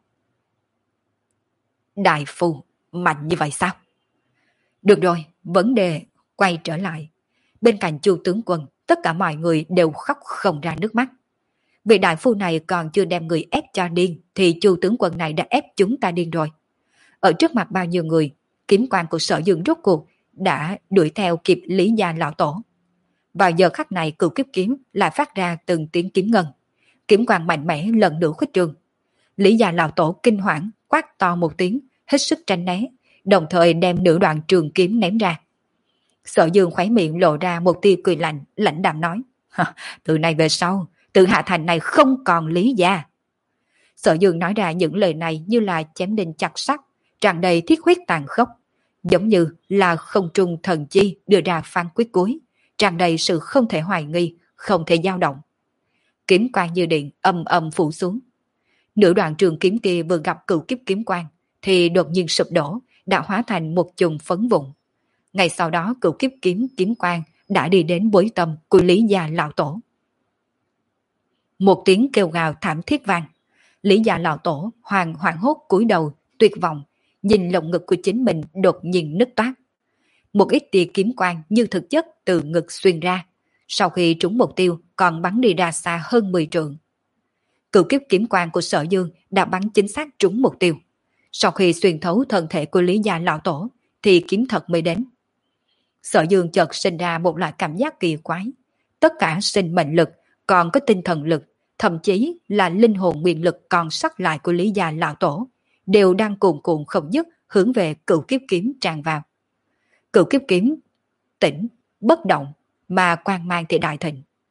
Đại phu, mạnh như vậy sao? Được rồi, vấn đề quay trở lại. Bên cạnh Chu tướng quân, tất cả mọi người đều khóc không ra nước mắt. Vị đại phu này còn chưa đem người ép cho điên, thì Chu tướng quân này đã ép chúng ta điên rồi. Ở trước mặt bao nhiêu người, kiếm quan của Sở Dương rốt cuộc đã đuổi theo kịp Lý gia lão tổ. Vào giờ khắc này cửu kiếp kiếm lại phát ra từng tiếng kiếm ngân. Kiếm quang mạnh mẽ lần nữa khuếch trương. Lý gia lão tổ kinh hoảng quát to một tiếng, hết sức tránh né, đồng thời đem nửa đoạn trường kiếm ném ra. Sở Dương khóe miệng lộ ra một tia cười lạnh, lãnh đạm nói, từ nay về sau, Tử Hà Thành này không còn Lý gia. Sở Dương nói ra những lời này như là chém đinh chặt sắt, tràn đầy thiết huyết tàn khốc, giống như là không trung thần chi đưa ra phán quyết cuối, tràn đầy sự không thể hoài nghi, không thể dao động. Kiếm quang như điện âm âm phủ xuống. Nửa đoạn trường kiếm kia vừa gặp cửu kiếp kiếm quang, thì đột nhiên sụp đổ, đã hóa thành một chùm phấn vụn. Ngày sau đó cửu kiếp kiếm kiếm quang đã đi đến bối tâm của Lý gia lão tổ. Một tiếng kêu gào thảm thiết vang. Lý gia lão tổ hoàng hoảng hốt cúi đầu, tuyệt vọng, nhìn lồng ngực của chính mình đột nhiên nứt toát. Một ít tia kiếm quang như thực chất từ ngực xuyên ra, sau khi trúng mục tiêu còn bắn đi ra xa hơn mười trượng. Cửu kiếp kiếm quang của Sở Dương đã bắn chính xác trúng mục tiêu. Sau khi xuyên thấu thân thể của Lý gia lão tổ, thì kiếm thật mới đến. Sở Dương chợt sinh ra một loại cảm giác kỳ quái. Tất cả sinh mệnh lực, còn có tinh thần lực, thậm chí là linh hồn nguyên lực còn sót lại của Lý gia lão tổ, đều đang cuồn cuộn không dứt hướng về cửu kiếp kiếm tràn vào. Cửu kiếp kiếm tỉnh, bất động, mà quang mang thì đại thịnh.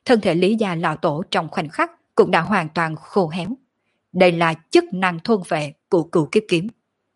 thân thể Lý gia lão tổ trong khoảnh khắc cũng đã hoàn toàn khô héo. Đây là chức năng thôn vệ của cửu kiếp kiếm.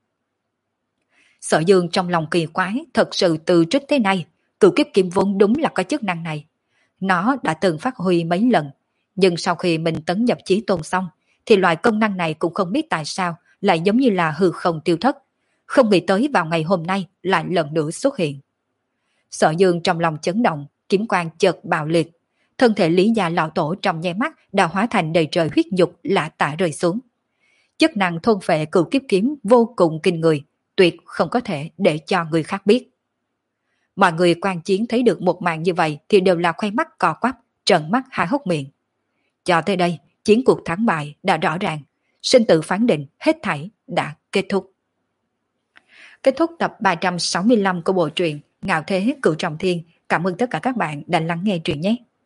Sở Dương trong lòng kỳ quái, thật sự từ trước tới nay, cửu kiếp kiếm vốn đúng là có chức năng này. Nó đã từng phát huy mấy lần, nhưng sau khi mình tấn nhập chí tôn xong, thì loại công năng này cũng không biết tại sao lại giống như là hư không tiêu thất. Không nghĩ tới vào ngày hôm nay lại lần nữa xuất hiện. Sở Dương trong lòng chấn động, kiếm quang chợt bạo liệt. Thân thể Lý gia lão tổ trong nháy mắt đã hóa thành đầy trời huyết nhục lạ tả rơi xuống. Chức năng thôn phệ cửu kiếp kiếm vô cùng kinh người, tuyệt không có thể để cho người khác biết. Mọi người quan chiến thấy được một màn như vậy thì đều là khoe mắt cò quắp, trợn mắt há hốc miệng. Cho tới đây, chiến cuộc thắng bại đã rõ ràng, sinh tử phán định hết thảy đã kết thúc. Kết thúc tập ba trăm sáu mươi lăm của bộ truyện Ngạo Thế Cửu Trọng Thiên. Cảm ơn tất cả các bạn đã lắng nghe truyện nhé.